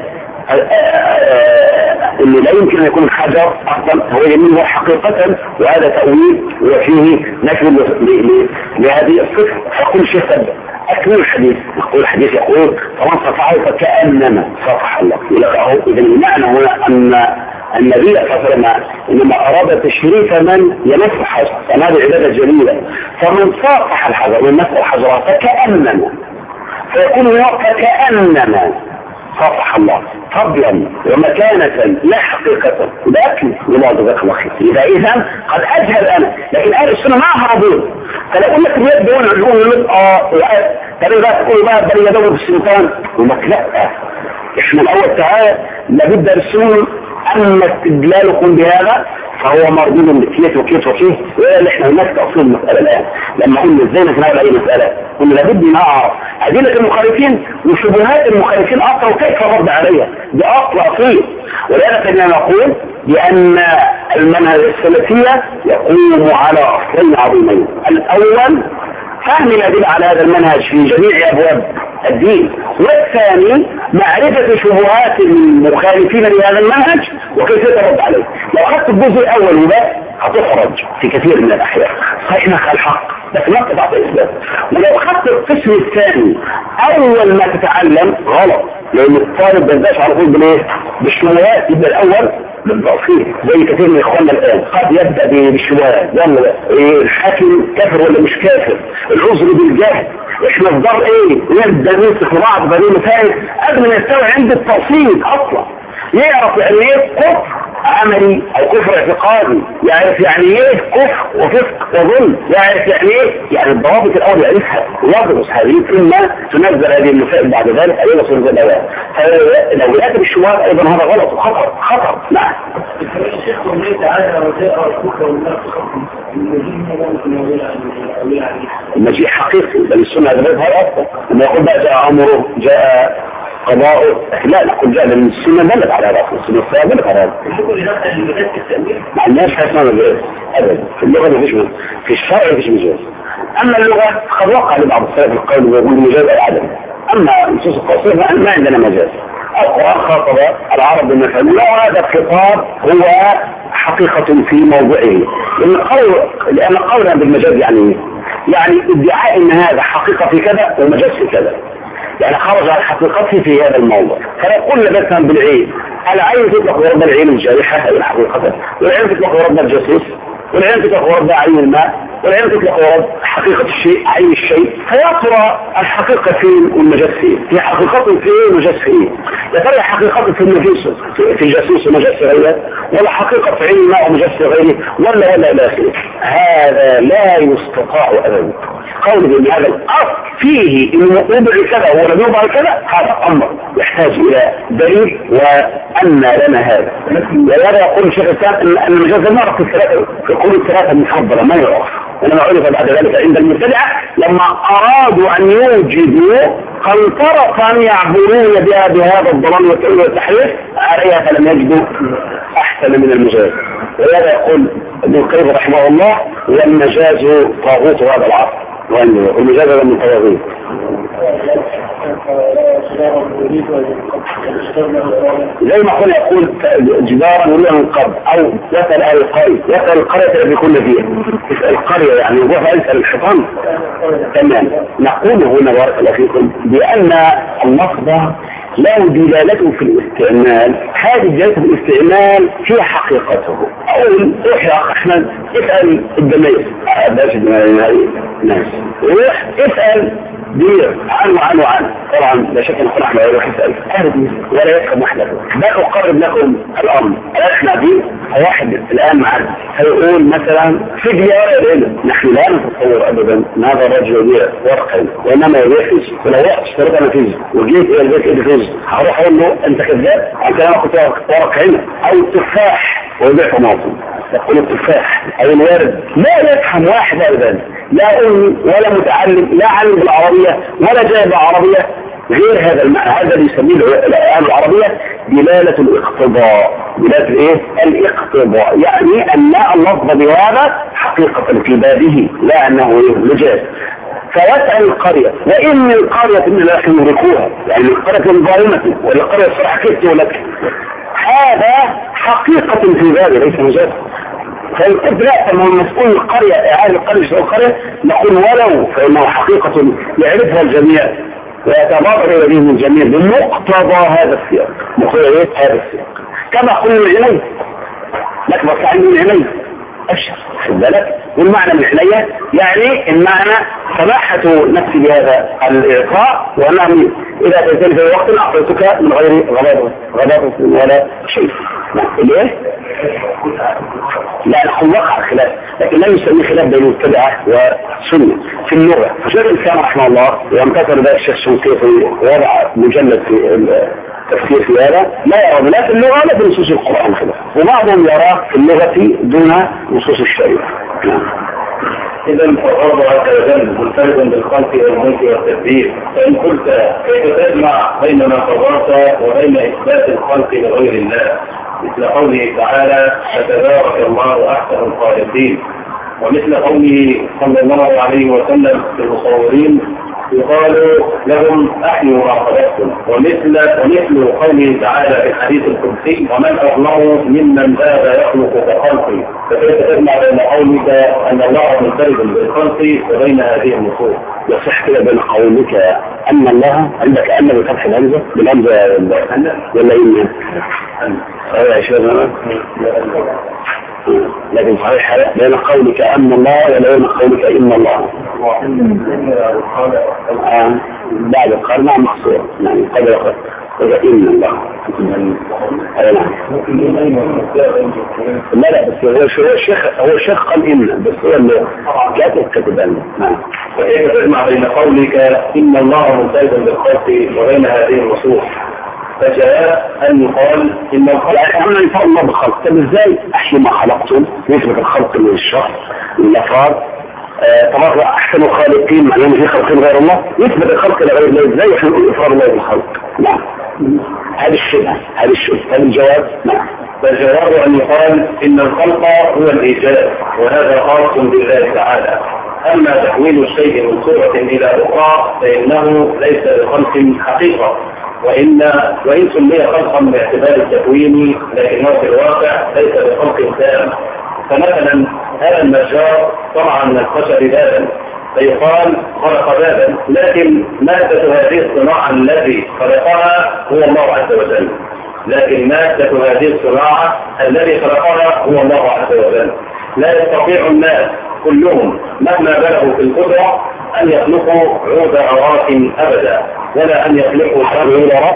اللي لا يمكن ان يكون الحجر اصلا هو يمين الله حقيقه وهذا تاويل وفيه نفي لهذه الصفه. فكل شيء سبب أكمل الحديث يقول الحديث يقول فمن صفحه فكأنما صفح الله يلقاه. إذا المعنى هنا أن النبي صلى الله عليه وسلم إنما أراد تشريف من يمس الحجر فهذه عبادة جميلة. فمن صافح الحجر ومن مس الحجر فكأنما فيكون فكأنما صفح الله فضلا ومكانة لا حقيقة ده أكل لله ذاك الوخير. إذا إذا قد أجهل أنا لكن أهل السنة ما هربون فلا أقول لك اليد دون عجون يقول آه طب إذا تقول ما بل يدور بالسلطان يقول لك لا إحنا الأول تعالى لابد السنة أما استدلالكم بهذا فهو مردود بكيت وكيت وكيت وإلا اللي احنا هناك تأصيل المسألة الآن لما قلنا ازاي نتناول أي مسألة قلنا لابد نعرف أدلة المخالفين وشبهات المخالفين أصلا وكيف الرد عليها دي أصل أصيل. ولذلك كنا نقول بأن المنهج السلفية يقوم على أصلين عظيمين. الأول فهم الأدلة على هذا المنهج في جميع أبواب الدين، والثاني معرفة شبهات المخالفين لهذا المنهج وكيف يترد عليه. لو أخذت الجزء الأول وبس هتخرج في كثير من الأحيان صحيح الحق بس ما تتعطي إثبات. ولو أخذت القسم الثاني أول ما تتعلم غلط لان الطالب ما يبداش على طول بالايه؟ بالشبهات، يبدا الاول بالتأصيل زي كثير من اخواننا الان قد يبدا بالشبهات، يلا الحاكم كافر ولا مش كافر، العذر بالجهل، احنا الضر ايه، يبدا يمسك بعض بني مسائل قبل ما يستوعب عند التأصيل اصلا، يعرف يعني ايه كفر عملي او كفر اعتقادي، يعرف يعني ايه كفر وفسق وظلم، يعرف يعني ايه، يعني الضوابط الاول يعرفها ويدرس هذه ثم تنزل هذه المسائل بعد ذلك ايضا في الاول. فلو ياتي بالشبهات ايضا هذا غلط وخطر خطر. نعم. الشيخ وليت على وجاء الكفر والناس المجيء حقيقي بل السنه هذا اصلا لما يقول بقى جاء امره جاء قضاء، لا نقول جاء لان السنه دلت على هذا، السنه دلت على هذا. ما عندناش حاجه اسمها مجاز ابدا، في اللغه ما فيش مجاز، في الشرع ما فيش مجاز. اما اللغه قد وقع لبعض السلف القول ويقول مجاز او عدم، اما نصوص التوصيف ما عندنا مجاز. القرآن خاطب العرب بالمفهوم، وهذا الخطاب هو حقيقة في موضعه، لأن قول لأن قولنا بالمجاز يعني يعني ادعاء ان هذا حقيقة في كذا ومجاز في كذا، يعني خرج عن حقيقته في هذا الموضوع. فنقول مثلا بالعين، العين تطلق ورد العين الجارحة هذه الحقيقة، والعين تطلق ورد الجاسوس، والعين تطلق ورد عين الماء، والعين تطلق ورد حقيقة الشيء عين الشيء. فيا ترى الحقيقة فين والمجاز فين؟ هي حقيقة فين والمجاز فين؟ يا ترى حقيقة في النجوس في الجاسوس ومجاز في غيره، ولا حقيقة في عين الماء ومجاز في غيره، ولا ولا إلى آخره؟ هذا لا يستطاع أبدا. قول بأن هذا الأصل فيه إنه يوضع كذا ولم يوضع كذا، هذا أمر يحتاج إلى دليل وأن لنا هذا. ولهذا يقول الشيخ الإسلام أن المجاز لا يعرف في الثلاثة، يقول الثلاثة المفضلة ما يعرف، ولما عرف بعد ذلك عند المبتدعة لما أرادوا أن يوجدوا قنطرة يعبرون بها بهذا الضلال والتأويل والتحريف عليها فلم يجدوا أحسن من المجاز. ولهذا يقول ابن القيم رحمه الله والمجاز طاغوت هذا العصر، والمجاز هذا من طواغيت. زي ما قلنا يقول جدارا يريد من قبل او يسأل اهل القرية، يسأل القرية التي كنا فيها، يسأل القرية يعني يروح يسأل الحيطان. تمام. نقول هنا بارك الله فيكم بان اللفظ له دلالته في الاستعمال، هذه الدلالة في الاستعمال فيها حقيقته. اقول روح يا اخ احمد اسأل الدمير، باش الدمير ناس، روح اسأل دير عنه عنه عنه، طبعا لا شك ان احنا يروح يسأل اهل ولا يفهم احنا. بل اقرب لكم الامر، احنا دي واحد الان معنا هيقول مثلا في ديار هنا، نحن لا نتصور ابدا ان هذا الرجل يبيع ورقا وانما يبيع فيز، ولو وقت اشتريت انا فيز وجيت الى البيت ادي فيز، هروح اقول له انت كذاب، انت انا كنت ورق هنا، او التفاح ويبيع طماطم، يقول التفاح او الورد. لا يفهم واحد ابدا، لا أمي ولا متعلم، لا علم بالعربية ولا جاء بعربية غير هذا المعنى. هذا اللي يسميه الآن العربية دلالة الاقتضاء. دلالة الايه؟ الاقتضاء، يعني أن لا اللفظ بهذا حقيقة في بابه، لا أنه مجاز. فيسأل القرية وإن من القرية من لا يملكوها، يعني القرية الظالمة والقرية الصراحة كيف لك، هذا حقيقة في بابه ليس مجاز. فالقد لا فما مسؤول القرية اعادة القرية شو القرية، نقول ولو فإنه حقيقة يعرفها الجميع ويتبادر إليهم الجميع بمقتضى هذا السياق، مقتضى هذا السياق. كما قلنا العناية لك بس عندي العناية أشهر خد بالك، والمعنى من العناية يعني المعنى سماحة نفسي بهذا الإعطاء، وأنه إذا تنتهي في وقت أعطيتك من غير غضب غضب ولا شيء. ليه؟ لا نقول وقع خلاف، لكن لا يسمي خلاف بين المبتدعة والسنة في اللغة. فشيخ الإسلام رحمه الله وامتثل ذلك الشيخ الشنقيطي ووضع مجلد في التفسير في هذا، لا يرى لا في اللغة ولا في نصوص القرآن خلاف، وبعضهم يرى في اللغة دون نصوص الشريعة. إذا فالرب عز وجل منفردا بالخلق والملك والتدبير، فإن قلت كيف تجمع بين ما قررت وبين إثبات الخلق لغير الله، مثل قوله تعالى فتبارك الله أحسن الخالقين، ومثل قوله صلى الله عليه وسلم للمصورين يقال لهم أحيوا ما خلقتم، ومثل ومثل قوله تعالى في الحديث القدسي ومن أظلم ممن باب يخلق كخلقي. فكيف تجمع بين قولك أن الله منفرد بالخلق وبين هذه النصوص؟ يصح كده بين قولك أن الله عندك أن بفتح الهمزة بالهمزة ولا إن؟ أيوة يا شباب. لكن صحيح بين قولك أن الله ولا بين قولك إن الله. آه. بعد القرن مقصور يعني قبل القرن إن الله. أي نعم. لا لا بس هو الشيخ هو الشيخ قال إن بس هو اللي كاتب كتب أن. نعم. وكيف تجمع بين قولك إن الله منفرد بالخلق وبين هذه النصوص؟ فجاء أن يقال إن الخلق احنا نفعل الله بالخلق. طب ازاي احيي ما خلقتم نسبة الخلق للشخص للأفراد طبعا أحسن الخالقين معناه في خلقين غير الله نسبة الخلق لغير الله ازاي احنا نقول إفراد الله بالخلق. نعم هذا الشبه هذا الشبه هذا الجواب. نعم فالجواب أن يقال إن الخلق هو الإيجاد وهذا خاص بالله تعالى. أما تحويل الشيء من صورة إلى أخرى فإنه ليس لخلق حقيقة وإن وإن سمي خلقا باعتبار التكوين لكنه في الواقع ليس بخلق تام. فمثلا هذا النجار صنع من الخشب بابا فيقال خلق بابا لكن مادة هذه الصناعة الذي خلقها هو الله عز وجل لكن مادة هذه الصناعة الذي خلقها هو الله عز وجل. لا يستطيع الناس كلهم مهما بلغوا في القدرة أن يخلقوا عود أراك أبدا ولا أن يخلقوا ذرة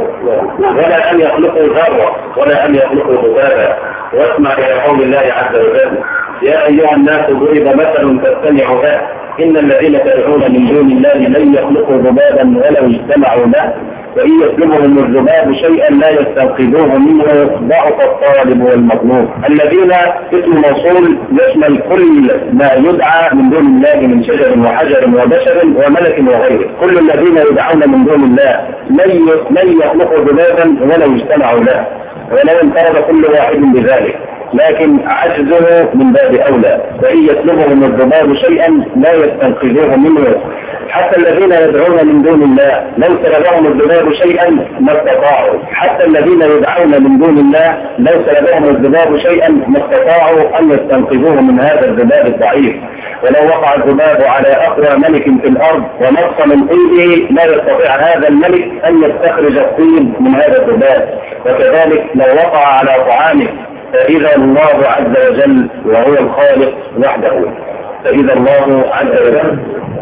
ولا أن يخلقوا ذرة ولا أن يخلقوا ذبابا. واسمع إلى قول الله عز وجل يا أيها الناس ضرب مثل فاستمعوا له إن الذين تدعون من دون الله لن يخلقوا ذبابا ولو اجتمعوا له وإن يسلبهم الذباب شيئا لا يستنقذوه منه ضعف الطالب والمطلوب. الذين اسم موصول يشمل كل ما يدعى من دون الله من شجر وحجر وبشر وملك وغيره. كل الذين يدعون من دون الله لن يخلقوا ذبابا ولو اجتمعوا له ولو انفرد كل واحد بذلك لكن عجزه من باب أولى. وإن يسلبهم الذباب شيئا لا يستنقذوه منه حتى الذين يدعون من دون الله لو سلبهم الذباب شيئا ما استطاعوا حتى الذين يدعون من دون الله لو سلبهم الذباب شيئا ما استطاعوا أن يستنقذوه من هذا الذباب الضعيف. ولو وقع الذباب على أقوى ملك في الأرض ونقص من طيبه لا يستطيع هذا الملك أن يستخرج الطيب من هذا الذباب. وكذلك لو وقع على طعامه فإذا الله عز وجل وهو الخالق وحده فإذا الله عز وجل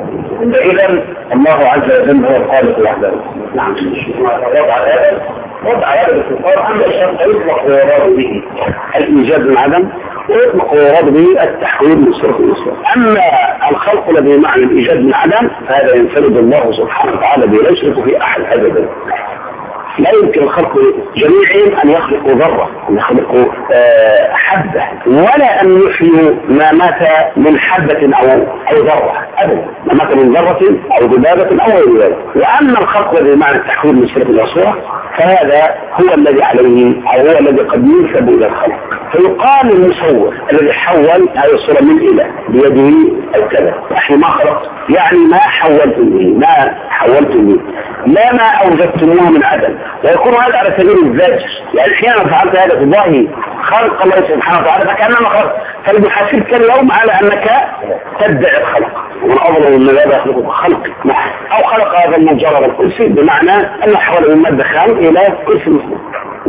فإذا الله عز وجل هو الخالق وحده. نعم وضع هذا وضع هذا الاستفسار عند الشرط يطلق ويراد به الإيجاد من عدم ويطلق ويراد به التحويل من صرف الإسلام. أما الخلق الذي معنى الإيجاد من عدم فهذا ينفرد الله سبحانه وتعالى به لا يشرك في أحد أبدا. لا يمكن الخلق جميعهم أن يخلقوا ذرة أن يخلقوا أه حبة ولا أن يحيوا ما مات من حبة أو, أو ذرة أبدا ما مات من ذرة أو ذبابة أو غير ذلك. وأما الخلق الذي معنى التحويل من صلة الأصوات فهذا هو الذي عليه أو هو الذي قد ينسب إلى الخلق. فيقال المصور الذي حول هذه الصورة من إله بيده أو كذا أحي ما خلقت يعني ما حولت به ما حولت به لا ما أوجدتموه من عدم. ويكون هذا على سبيل الزجر يعني أحيانا فعلت هذا في الله خلق الله سبحانه وتعالى فكأنما خلق فلبحاسبك اليوم على أنك تدعي الخلق ومن أظلم من هذا يخلق خلق أو خلق هذا المجرد الكرسي بمعنى أن حول من مادة خام إلى كرسي مسلم.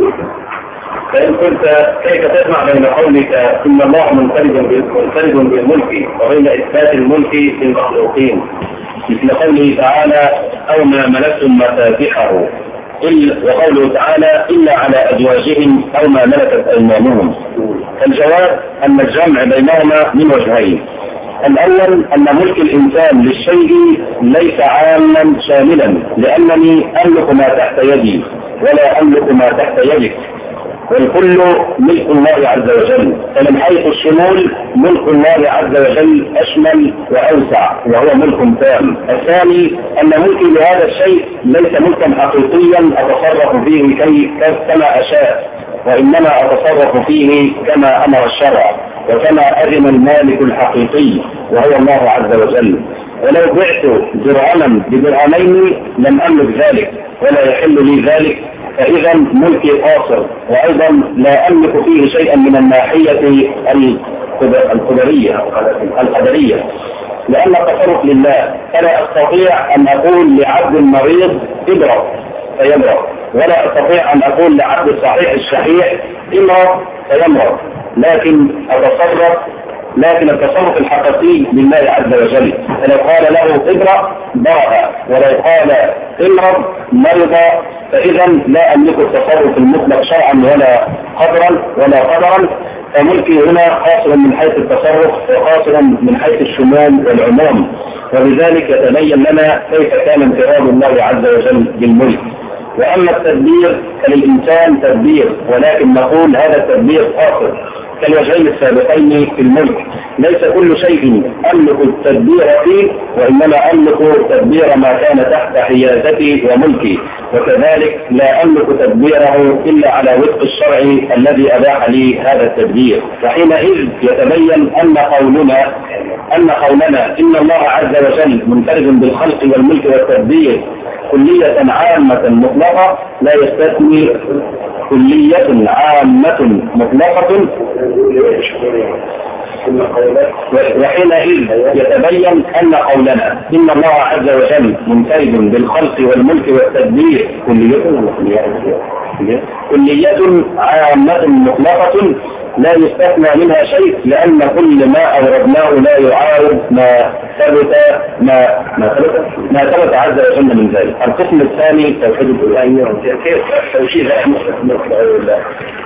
فإن كنت كيف تسمع بين قولك إن الله منفرد بالملك وبين إثبات الملك للمخلوقين مثل قوله تعالى أو ما ملكتم مفاتحه وقوله تعالى إلا على أزواجهم أو ما ملكت أيمانهم. الجواب أن الجمع بينهما من وجهين. الأول أن ملك الإنسان للشيء ليس عاما شاملا لأنني أملك ما تحت يدي ولا أملك ما تحت يدك والكل ملك الله عز وجل. فمن حيث الشمول ملك الله عز وجل أشمل وأوسع وهو ملك تام. الثاني أن ملكي لهذا الشيء ليس ملكا حقيقيا أتصرف فيه كي كما أشاء وإنما أتصرف فيه كما أمر الشرع وكما أذن المالك الحقيقي وهو الله عز وجل. ولو بعت درهما بدرهمين لم أملك ذلك ولا يحل لي ذلك، فإذا ملكي قاصر، وأيضا لا أملك فيه شيئا من الناحية القدرية القدرية لأن التصرف لله، فلا أستطيع أن أقول لعبد المريض ابرأ فيمرض، ولا أستطيع أن أقول لعبد الصحيح الشحيح امرض فيمرض، لكن أتصرف لكن التصرف الحقيقي لله عز وجل. فلو قال له ابرأ برأ، ولو قال امرض مرض، فإذا لا أملك التصرف المطلق شرعا ولا قدرا ولا قدرا، فملكي هنا قاصر من حيث التصرف وقاصر من حيث الشمول والعموم. وبذلك يتبين لنا كيف كان انفراد الله عز وجل بالملك. وأما التدبير فللإنسان تدبير، ولكن نقول هذا التدبير قاصر كالوجهين السابقين في الملك. ليس كل شيء أملك التدبير فيه، وإنما أملك تدبير ما كان تحت حيازتي وملكي، وكذلك لا أملك تدبيره إلا على وفق الشرع الذي أباح لي هذا التدبير. وحينئذ يتبين أن قولنا أن قولنا إن الله عز وجل منفرد بالخلق والملك والتدبير كلية عامة مطلقة لا يستثني كلية عامة مطلقة، وحينئذ يتبين أن قولنا إن الله عز وجل منفرد بالخلق والملك والتدبير كلية كلية عامة مطلقة لا يستثنى منها شيء، لأن كل ما أوردناه لا يعارض ما ثبت ما ما ثبت ما ثبت عز وجل من ذلك. القسم الثاني توحيد الألوهية. كيف توحيد الألوهية؟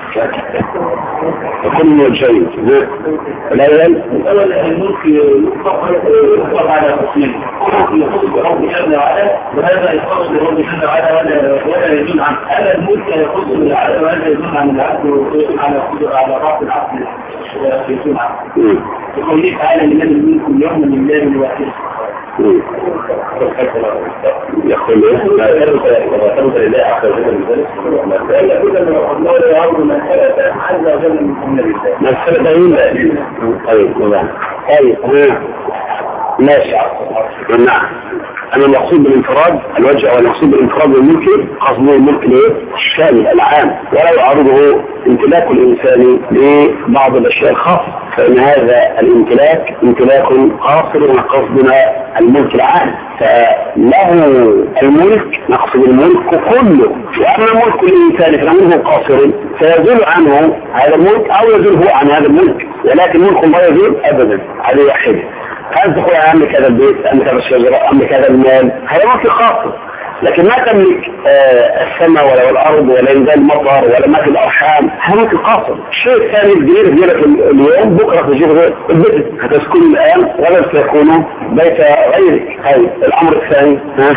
كل شيء لا يل أول الملك يطلق على قسمين، يخص برب جل وعلا، وهذا يخص برب جل وعلا ولا يدل عن هذا الملك يخص بالعدل، وهذا يدل عن العدل ويدل على على رب العقل يدل عنه. وقوله تعالى لمن الملك اليوم لله الواحد. يقول لا ثبت لله عز وجل من ذلك، لا بد من الله يعرض من ثبت عز وجل من الله. ما ثبت إلا طيب نعم طيب ماشي نعم. أنا المقصود بالانفراد الوجه، أو المقصود بالانفراد بالملك قصد الملك الشامل العام، ولا يعرضه امتلاك الإنسان لبعض الأشياء الخاصة، فإن هذا الامتلاك امتلاك قاصر وقصدنا الملك العام، فله الملك نقصد الملك كله. وأما ملك الإنسان فإنه قاصر فيزول عنه هذا الملك أو يزول هو عن هذا الملك، ولكن ملك لا يزول أبدا على واحد. هل تقول أملك هذا البيت، أملك هذا الشجرة، أملك هذا المال، هذا ملك خاص، لكن ما تملك آه السماء ولا الأرض ولا ينزل المطر ولا ما في الأرحام، هذا ملك قاصر. الشيء الثاني الكبير يجيلك اليوم بكرة تجيب البيت، هتسكن الآن ولا تكون بيت غيرك. هاي الأمر الثاني ها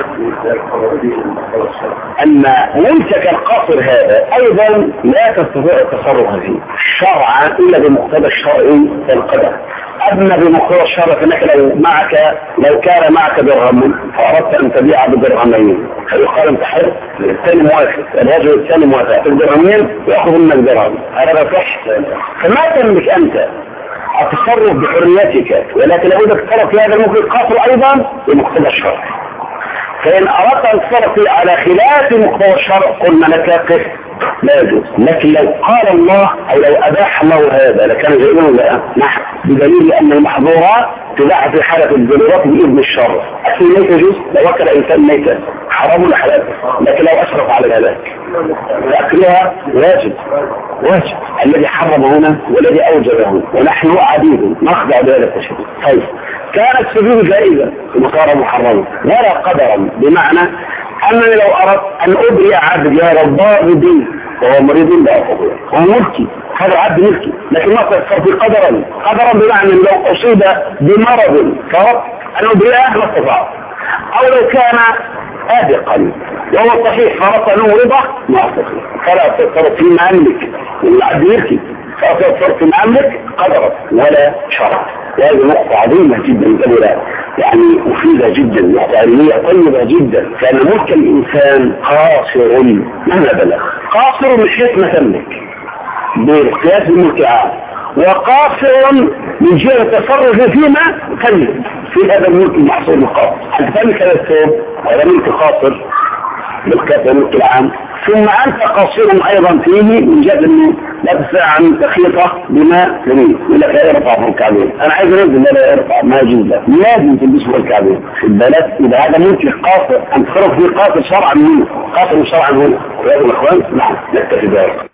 أن ملكك القاصر هذا أيضا لا تستطيع التصرف فيه شرعا إلا بمقتضى الشرعي والقدر. أما بمقتضى الشرع فإنك لو معك لو كان معك درهم فأردت أن تبيع بدرهمين، فيقال أنت حر، الثاني موافق، الرجل الثاني موافق في الدرهمين ويأخذ منك درهم، هذا صح. فما تملك أنت التصرف بحريتك، ولكن لابد تتصرف في هذا الملك القاصر أيضا بمقتضى الشرع. فإن أردت أن تصرف على خلاف مقتضى الشرع قلنا لك قف لا يجوز. لكن لو قال الله أو لو أباح الله هذا لكان جائزا لا نحن، بدليل أن المحظورات تباح في حالة الضرورات بإذن الشرع. أكل الميت يجوز لو أكل إنسان ميتا حرام ولا حلال، لكن لو أشرف على ذلك فأكلها واجب واجب. الذي حرم هنا والذي أوجب هنا، ونحن عبيد نخضع بهذا التشريع. طيب كانت سبيل جائزة وصار محرما ولا قدرا، بمعنى أنني لو أردت أن أبرئ عبد يا رباه بدين وهو مريض لا أقبل هو ملكي، هذا عبد ملكي، لكن ما صار في قدرا قدرا بمعنى لو أصيب بمرض فأردت أن أبرئه ما استطاع، أو لو كان آدقا وهو صحيح فأردت أن أمرضه ما استطيع، فلا تصرف فيما أملك والعبد ملكي، فلا تصرف فيما أملك قدرا ولا شرع. وهذه نقطة عظيمة جدا جدا يعني مفيدة جدا، نقطة علمية طيبة جدا، لأن ملك الإنسان قاصر مهما بلغ، قاصر من حيث ما تملك بالقياس بالملك العام، وقاصر من جهة التصرف فيما تملك في هذا الملك المحصول القاصر. أنت تملك هذا الثوب هذا ملك قاصر ملك الملك العام، ثم أنت قاصر أيضا فيه من جهة أنه لا تستطيع أن تخيطه بما تريد، يقول لك لا يرفع فوق الكعبين، أنا عايز أنزل لا يرفع ما يجوز لك، لازم تلبسه فوق الكعبين. في البلد إذا هذا ملك قاصر أن تخرج فيه قاصر شرعا منه، قاصر شرعا هنا. يا أخوان نعم نكتفي بذلك.